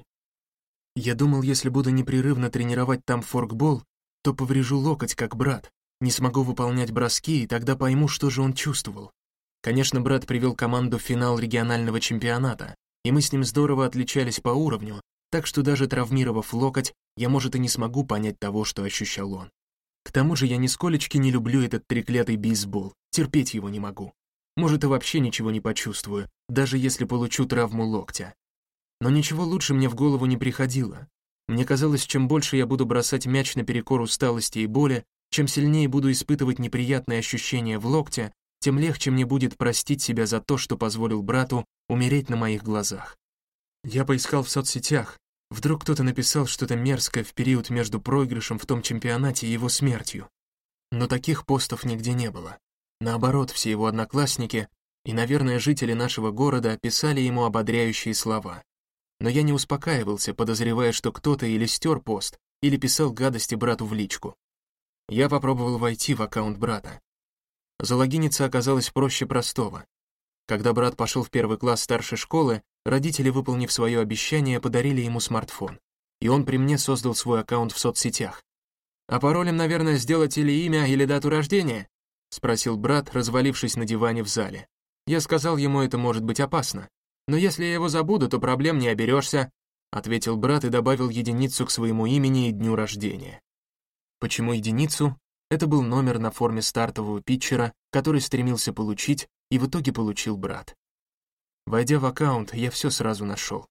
Я думал, если буду непрерывно тренировать там форкбол, то поврежу локоть, как брат, не смогу выполнять броски, и тогда пойму, что же он чувствовал. Конечно, брат привел команду в финал регионального чемпионата, и мы с ним здорово отличались по уровню, так что даже травмировав локоть, я, может, и не смогу понять того, что ощущал он. К тому же я нисколечки не люблю этот треклятый бейсбол, терпеть его не могу. Может, и вообще ничего не почувствую, даже если получу травму локтя. Но ничего лучше мне в голову не приходило. Мне казалось, чем больше я буду бросать мяч наперекор усталости и боли, чем сильнее буду испытывать неприятные ощущения в локте, тем легче мне будет простить себя за то, что позволил брату умереть на моих глазах. Я поискал в соцсетях. Вдруг кто-то написал что-то мерзкое в период между проигрышем в том чемпионате и его смертью. Но таких постов нигде не было. Наоборот, все его одноклассники и, наверное, жители нашего города писали ему ободряющие слова. Но я не успокаивался, подозревая, что кто-то или стер пост, или писал гадости брату в личку. Я попробовал войти в аккаунт брата. Залогиниться оказалось проще простого. Когда брат пошел в первый класс старшей школы, родители, выполнив свое обещание, подарили ему смартфон. И он при мне создал свой аккаунт в соцсетях. «А паролем, наверное, сделать или имя, или дату рождения?» — спросил брат, развалившись на диване в зале. Я сказал ему, это может быть опасно. «Но если я его забуду, то проблем не оберешься», — ответил брат и добавил единицу к своему имени и дню рождения. Почему единицу? Это был номер на форме стартового питчера, который стремился получить и в итоге получил брат. Войдя в аккаунт, я все сразу нашел.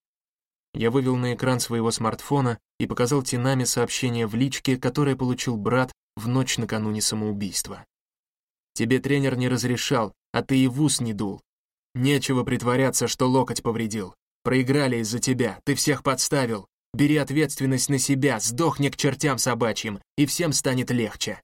Я вывел на экран своего смартфона и показал Тинаме сообщение в личке, которое получил брат в ночь накануне самоубийства. «Тебе тренер не разрешал, а ты и в ус не дул. Нечего притворяться, что локоть повредил. Проиграли из-за тебя, ты всех подставил. Бери ответственность на себя, сдохни к чертям собачьим, и всем станет легче».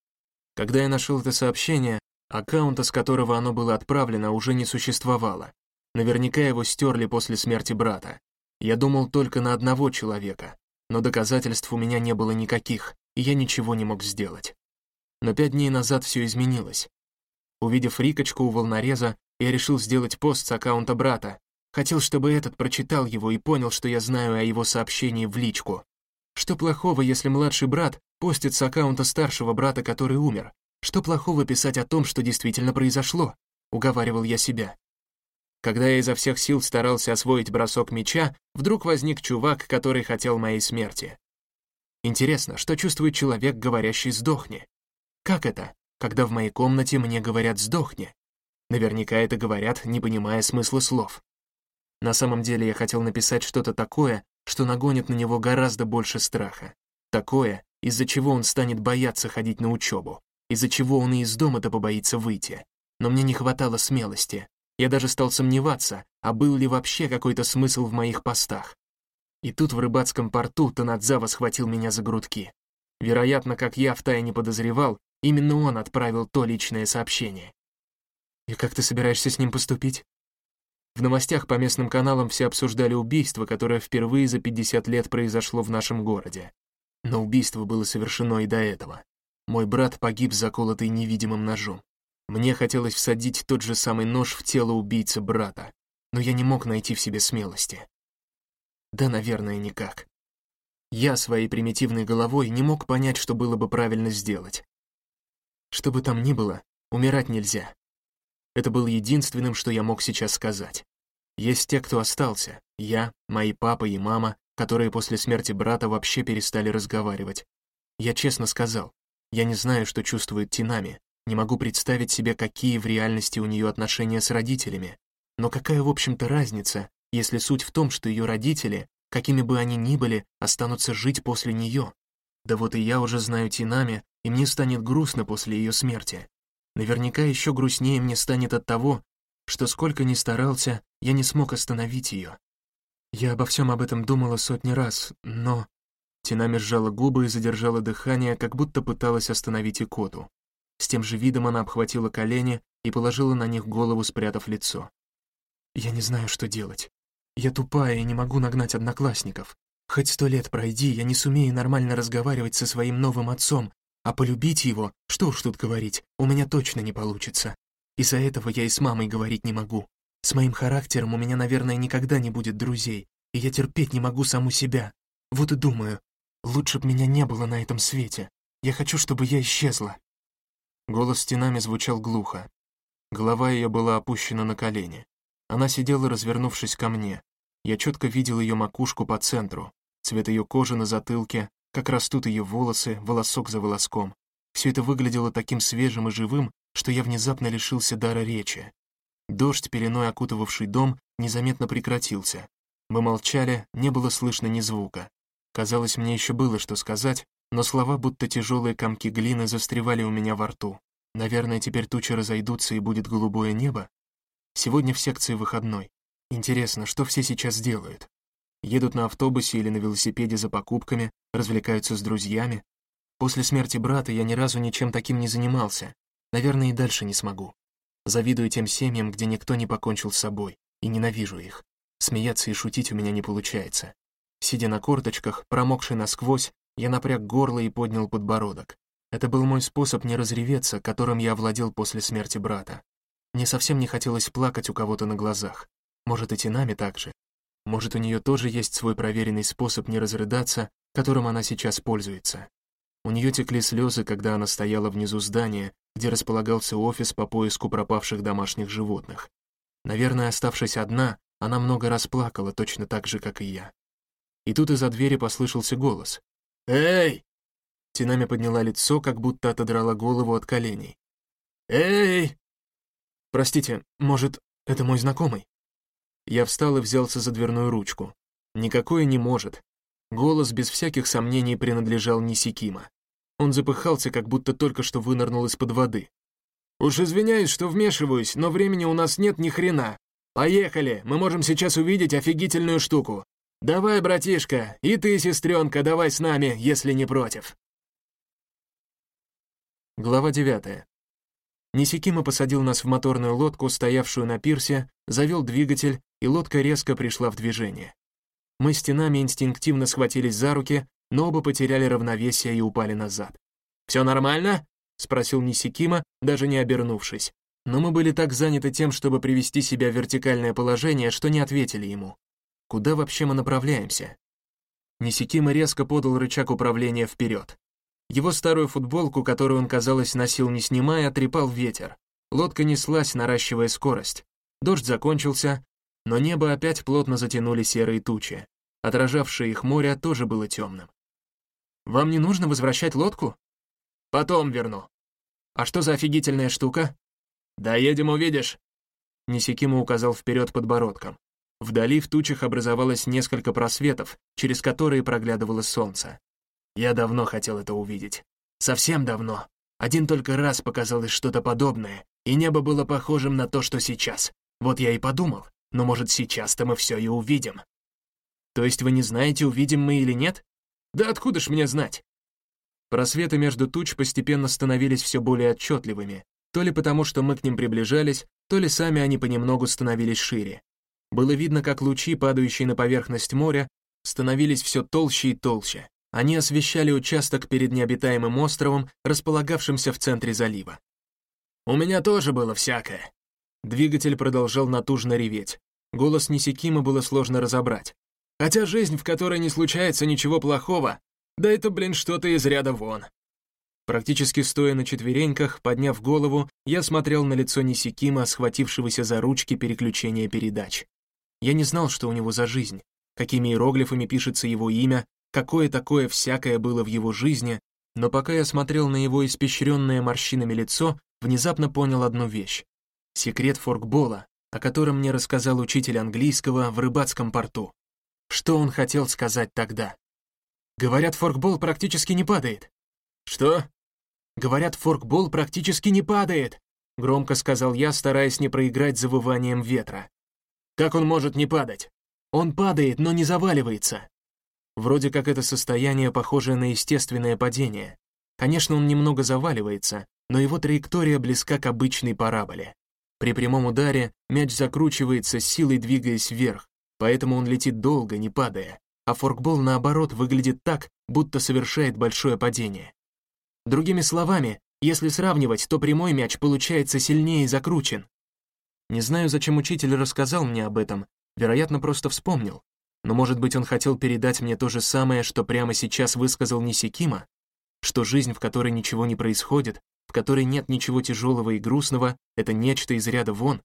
Когда я нашел это сообщение, аккаунта, с которого оно было отправлено, уже не существовало. Наверняка его стерли после смерти брата. Я думал только на одного человека, но доказательств у меня не было никаких, и я ничего не мог сделать. Но пять дней назад все изменилось. Увидев Рикочку у волнореза, я решил сделать пост с аккаунта брата. Хотел, чтобы этот прочитал его и понял, что я знаю о его сообщении в личку. Что плохого, если младший брат постит с аккаунта старшего брата, который умер? Что плохого писать о том, что действительно произошло? Уговаривал я себя. Когда я изо всех сил старался освоить бросок мяча, вдруг возник чувак, который хотел моей смерти. Интересно, что чувствует человек, говорящий «сдохни»? Как это, когда в моей комнате мне говорят «сдохни»? Наверняка это говорят, не понимая смысла слов. На самом деле я хотел написать что-то такое, что нагонит на него гораздо больше страха. Такое, из-за чего он станет бояться ходить на учебу, из-за чего он и из дома-то побоится выйти. Но мне не хватало смелости. Я даже стал сомневаться, а был ли вообще какой-то смысл в моих постах. И тут в рыбацком порту Танадзава схватил меня за грудки. Вероятно, как я втайне подозревал, именно он отправил то личное сообщение. «И как ты собираешься с ним поступить?» В новостях по местным каналам все обсуждали убийство, которое впервые за пятьдесят лет произошло в нашем городе. Но убийство было совершено и до этого. Мой брат погиб, заколотый невидимым ножом. Мне хотелось всадить тот же самый нож в тело убийцы брата, но я не мог найти в себе смелости. Да, наверное, никак. Я своей примитивной головой не мог понять, что было бы правильно сделать. Что бы там ни было, умирать нельзя. Это было единственным, что я мог сейчас сказать. Есть те, кто остался, я, мои папа и мама, которые после смерти брата вообще перестали разговаривать. Я честно сказал, я не знаю, что чувствует Тинами, не могу представить себе, какие в реальности у нее отношения с родителями. Но какая, в общем-то, разница, если суть в том, что ее родители, какими бы они ни были, останутся жить после нее? Да вот и я уже знаю Тинами, и мне станет грустно после ее смерти. Наверняка еще грустнее мне станет от того, что сколько ни старался, я не смог остановить ее. Я обо всем об этом думала сотни раз, но... Тинами сжала губы и задержала дыхание, как будто пыталась остановить икоту. С тем же видом она обхватила колени и положила на них голову, спрятав лицо. «Я не знаю, что делать. Я тупая и не могу нагнать одноклассников. Хоть сто лет пройди, я не сумею нормально разговаривать со своим новым отцом, а полюбить его, что уж тут говорить, у меня точно не получится. Из-за этого я и с мамой говорить не могу. С моим характером у меня, наверное, никогда не будет друзей, и я терпеть не могу саму себя. Вот и думаю, лучше б меня не было на этом свете. Я хочу, чтобы я исчезла». Голос Тинами звучал глухо. Голова ее была опущена на колени. Она сидела, развернувшись ко мне. Я четко видел ее макушку по центру, цвет ее кожи на затылке, как растут ее волосы, волосок за волоском. Все это выглядело таким свежим и живым, что я внезапно лишился дара речи. Дождь, пеленой окутывавший дом, незаметно прекратился. Мы молчали, не было слышно ни звука. Казалось, мне еще было что сказать, но слова, будто тяжелые комки глины, застревали у меня во рту. Наверное, теперь тучи разойдутся и будет голубое небо. Сегодня в секции выходной. Интересно, что все сейчас делают? Едут на автобусе или на велосипеде за покупками, развлекаются с друзьями. После смерти брата я ни разу ничем таким не занимался. Наверное, и дальше не смогу. Завидую тем семьям, где никто не покончил с собой, и ненавижу их. Смеяться и шутить у меня не получается. Сидя на корточках, промокший насквозь, я напряг горло и поднял подбородок. Это был мой способ не разреветься, которым я овладел после смерти брата. Мне совсем не хотелось плакать у кого-то на глазах. Может, и Тинами так же. Может, у нее тоже есть свой проверенный способ не разрыдаться, которым она сейчас пользуется. У нее текли слезы, когда она стояла внизу здания, где располагался офис по поиску пропавших домашних животных. Наверное, оставшись одна, она много раз плакала, точно так же, как и я. И тут из-за двери послышался голос. «Эй!» Тинами подняла лицо, как будто отодрала голову от коленей. «Эй!» «Простите, может, это мой знакомый?» Я встал и взялся за дверную ручку. Никакое не может. Голос без всяких сомнений принадлежал Нисикима. Он запыхался, как будто только что вынырнул из-под воды. «Уж извиняюсь, что вмешиваюсь, но времени у нас нет ни хрена. Поехали, мы можем сейчас увидеть офигительную штуку. Давай, братишка, и ты, сестренка, давай с нами, если не против». Глава девятая. Нисикима посадил нас в моторную лодку, стоявшую на пирсе, завел двигатель, и лодка резко пришла в движение. Мы с Тинами инстинктивно схватились за руки, но оба потеряли равновесие и упали назад. «Все нормально?» — спросил Нисикима, даже не обернувшись. Но мы были так заняты тем, чтобы привести себя в вертикальное положение, что не ответили ему. Куда вообще мы направляемся? Нисикима резко подал рычаг управления вперед. Его старую футболку, которую он, казалось, носил не снимая, трепал ветер. Лодка неслась, наращивая скорость. Дождь закончился, но небо опять плотно затянули серые тучи. Отражавшее их море тоже было темным. «Вам не нужно возвращать лодку?» «Потом верну». «А что за офигительная штука?» «Доедем, увидишь». Нисикима указал вперед подбородком. Вдали в тучах образовалось несколько просветов, через которые проглядывало солнце. Я давно хотел это увидеть. Совсем давно. Один только раз показалось что-то подобное, и небо было похожим на то, что сейчас. Вот я и подумал, но может сейчас-то мы все и увидим. То есть вы не знаете, увидим мы или нет? Да откуда ж мне знать? Просветы между туч постепенно становились все более отчетливыми, то ли потому, что мы к ним приближались, то ли сами они понемногу становились шире. Было видно, как лучи, падающие на поверхность моря, становились все толще и толще. Они освещали участок перед необитаемым островом, располагавшимся в центре залива. «У меня тоже было всякое». Двигатель продолжал натужно реветь. Голос Нисикимы было сложно разобрать. «Хотя жизнь, в которой не случается ничего плохого, да это, блин, что-то из ряда вон». Практически стоя на четвереньках, подняв голову, я смотрел на лицо Нисикима, схватившегося за ручки переключения передач. Я не знал, что у него за жизнь, какими иероглифами пишется его имя, какое такое всякое было в его жизни, но пока я смотрел на его испещренное морщинами лицо, внезапно понял одну вещь. Секрет форкбола, о котором мне рассказал учитель английского в рыбацком порту. Что он хотел сказать тогда? Говорят, форкбол практически не падает. Что? Говорят, форкбол практически не падает, громко сказал я, стараясь не проиграть завыванием ветра. Как он может не падать? Он падает, но не заваливается. Вроде как это состояние похоже на естественное падение. Конечно, он немного заваливается, но его траектория близка к обычной параболе. При прямом ударе мяч закручивается, силой двигаясь вверх, поэтому он летит долго, не падая, а форкбол, наоборот, выглядит так, будто совершает большое падение. Другими словами, если сравнивать, то прямой мяч получается сильнее закручен. Не знаю, зачем учитель рассказал мне об этом, вероятно, просто вспомнил. Но, может быть, он хотел передать мне то же самое, что прямо сейчас высказал Нисикима, что жизнь, в которой ничего не происходит, в которой нет ничего тяжелого и грустного, это нечто из ряда вон.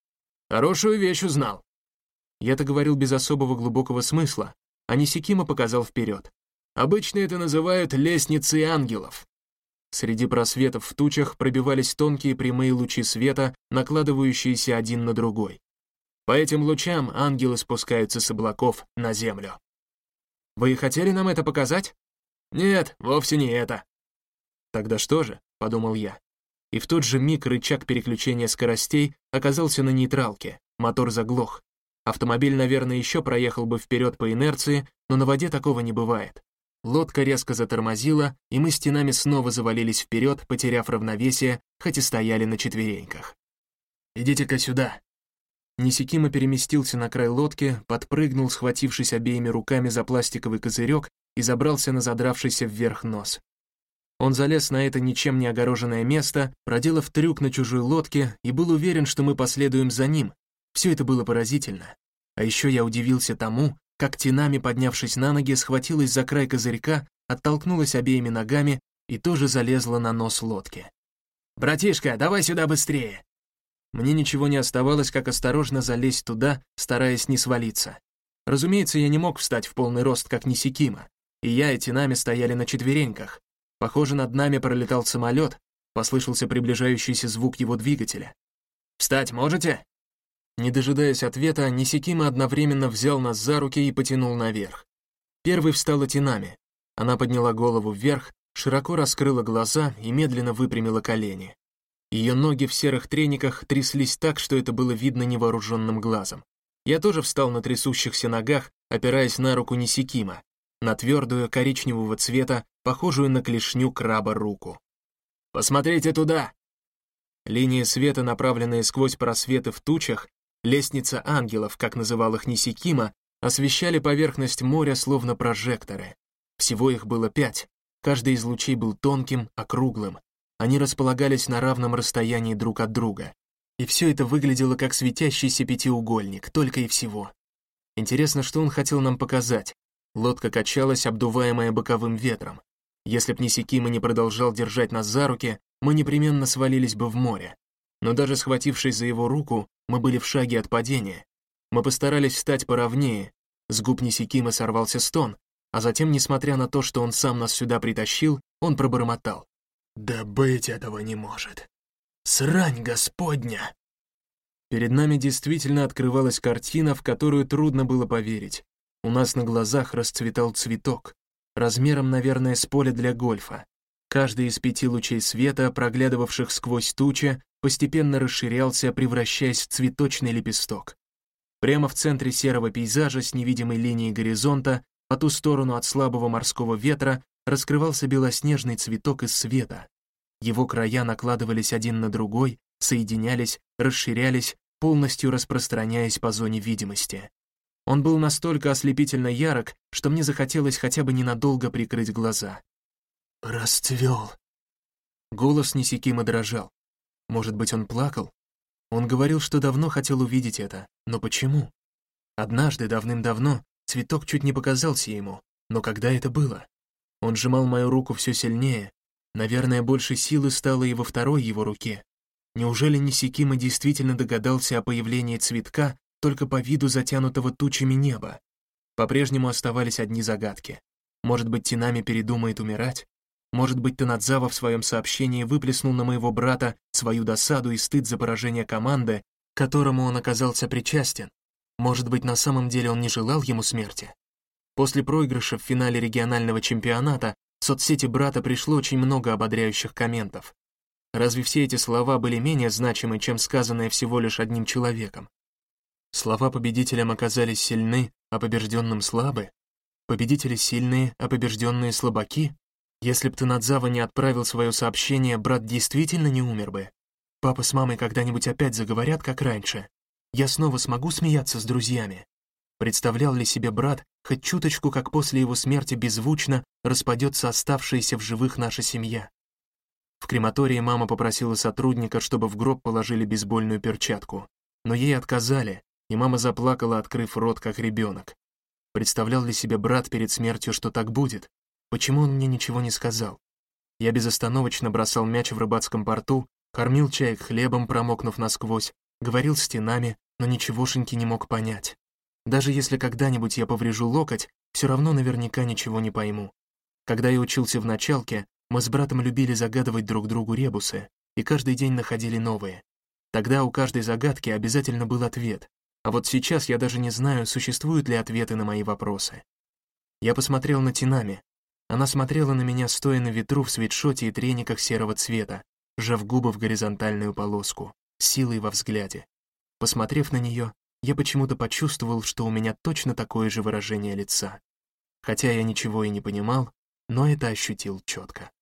Хорошую вещь узнал. Я-то говорил без особого глубокого смысла, а Нисикима показал вперед. Обычно это называют лестницей ангелов. Среди просветов в тучах пробивались тонкие прямые лучи света, накладывающиеся один на другой. По этим лучам ангелы спускаются с облаков на землю. Вы хотели нам это показать? Нет, вовсе не это. Тогда что же, подумал я. И в тот же миг рычаг переключения скоростей оказался на нейтралке, мотор заглох. Автомобиль, наверное, еще проехал бы вперед по инерции, но на воде такого не бывает. Лодка резко затормозила, и мы с Тинами снова завалились вперед, потеряв равновесие, хоть и стояли на четвереньках. «Идите-ка сюда». Нисикима переместился на край лодки, подпрыгнул, схватившись обеими руками за пластиковый козырек, и забрался на задравшийся вверх нос. Он залез на это ничем не огороженное место, проделав трюк на чужой лодке, и был уверен, что мы последуем за ним. Все это было поразительно. А еще я удивился тому, как Тинами, поднявшись на ноги, схватилась за край козырька, оттолкнулась обеими ногами и тоже залезла на нос лодки. «Братишка, давай сюда быстрее!» Мне ничего не оставалось, как осторожно залезть туда, стараясь не свалиться. Разумеется, я не мог встать в полный рост, как Нисикима, и я и Тинами стояли на четвереньках. Похоже, над нами пролетал самолет, послышался приближающийся звук его двигателя. «Встать можете?» Не дожидаясь ответа, Нисикима одновременно взял нас за руки и потянул наверх. Первой встала Тинами. Она подняла голову вверх, широко раскрыла глаза и медленно выпрямила колени. Ее ноги в серых трениках тряслись так, что это было видно невооруженным глазом. Я тоже встал на трясущихся ногах, опираясь на руку Нисикима, на твердую коричневого цвета, похожую на клешню краба руку. «Посмотрите туда!» Линии света, направленные сквозь просветы в тучах, лестница ангелов, как называл их Нисикима, освещали поверхность моря словно прожекторы. Всего их было пять, каждый из лучей был тонким, округлым. Они располагались на равном расстоянии друг от друга. И все это выглядело как светящийся пятиугольник, только и всего. Интересно, что он хотел нам показать. Лодка качалась, обдуваемая боковым ветром. Если б Нисикима не продолжал держать нас за руки, мы непременно свалились бы в море. Но даже схватившись за его руку, мы были в шаге от падения. Мы постарались встать поровнее. С губ Нисикимы сорвался стон, а затем, несмотря на то, что он сам нас сюда притащил, он пробормотал. «Да быть этого не может! Срань Господня!» Перед нами действительно открывалась картина, в которую трудно было поверить. У нас на глазах расцветал цветок, размером, наверное, с поля для гольфа. Каждый из пяти лучей света, проглядывавших сквозь тучи, постепенно расширялся, превращаясь в цветочный лепесток. Прямо в центре серого пейзажа с невидимой линией горизонта, по ту сторону от слабого морского ветра, раскрывался белоснежный цветок из света. Его края накладывались один на другой, соединялись, расширялись, полностью распространяясь по зоне видимости. Он был настолько ослепительно ярок, что мне захотелось хотя бы ненадолго прикрыть глаза. «Расцвел!» Голос Нисикимы дрожал. Может быть, он плакал? Он говорил, что давно хотел увидеть это, но почему? Однажды, давным-давно, цветок чуть не показался ему, но когда это было? Он сжимал мою руку все сильнее. Наверное, больше силы стало и во второй его руке. Неужели Нисикима действительно догадался о появлении цветка только по виду затянутого тучами неба? По-прежнему оставались одни загадки. Может быть, Тинами передумает умирать? Может быть, Танадзава в своем сообщении выплеснул на моего брата свою досаду и стыд за поражение команды, к которому он оказался причастен? Может быть, на самом деле он не желал ему смерти? После проигрыша в финале регионального чемпионата в соцсети брата пришло очень много ободряющих комментов. Разве все эти слова были менее значимы, чем сказанное всего лишь одним человеком? Слова победителям оказались сильны, а побежденным слабы? Победители сильные, а побежденные слабаки? Если б Танадзава не отправил свое сообщение, брат действительно не умер бы. Папа с мамой когда-нибудь опять заговорят, как раньше. Я снова смогу смеяться с друзьями. Представлял ли себе брат хоть чуточку, как после его смерти беззвучно распадется оставшаяся в живых наша семья? В крематории мама попросила сотрудника, чтобы в гроб положили бейсбольную перчатку. Но ей отказали, и мама заплакала, открыв рот, как ребенок. Представлял ли себе брат перед смертью, что так будет? Почему он мне ничего не сказал? Я безостановочно бросал мяч в рыбацком порту, кормил чаек хлебом, промокнув насквозь, говорил с Тинами, но ничегошеньки не мог понять. Даже если когда-нибудь я поврежу локоть, все равно наверняка ничего не пойму. Когда я учился в началке, мы с братом любили загадывать друг другу ребусы, и каждый день находили новые. Тогда у каждой загадки обязательно был ответ, а вот сейчас я даже не знаю, существуют ли ответы на мои вопросы. Я посмотрел на Тинами. Она смотрела на меня, стоя на ветру в свитшоте и трениках серого цвета, сжав губы в горизонтальную полоску, с силой во взгляде. Посмотрев на нее, я почему-то почувствовал, что у меня точно такое же выражение лица. Хотя я ничего и не понимал, но это ощутил четко.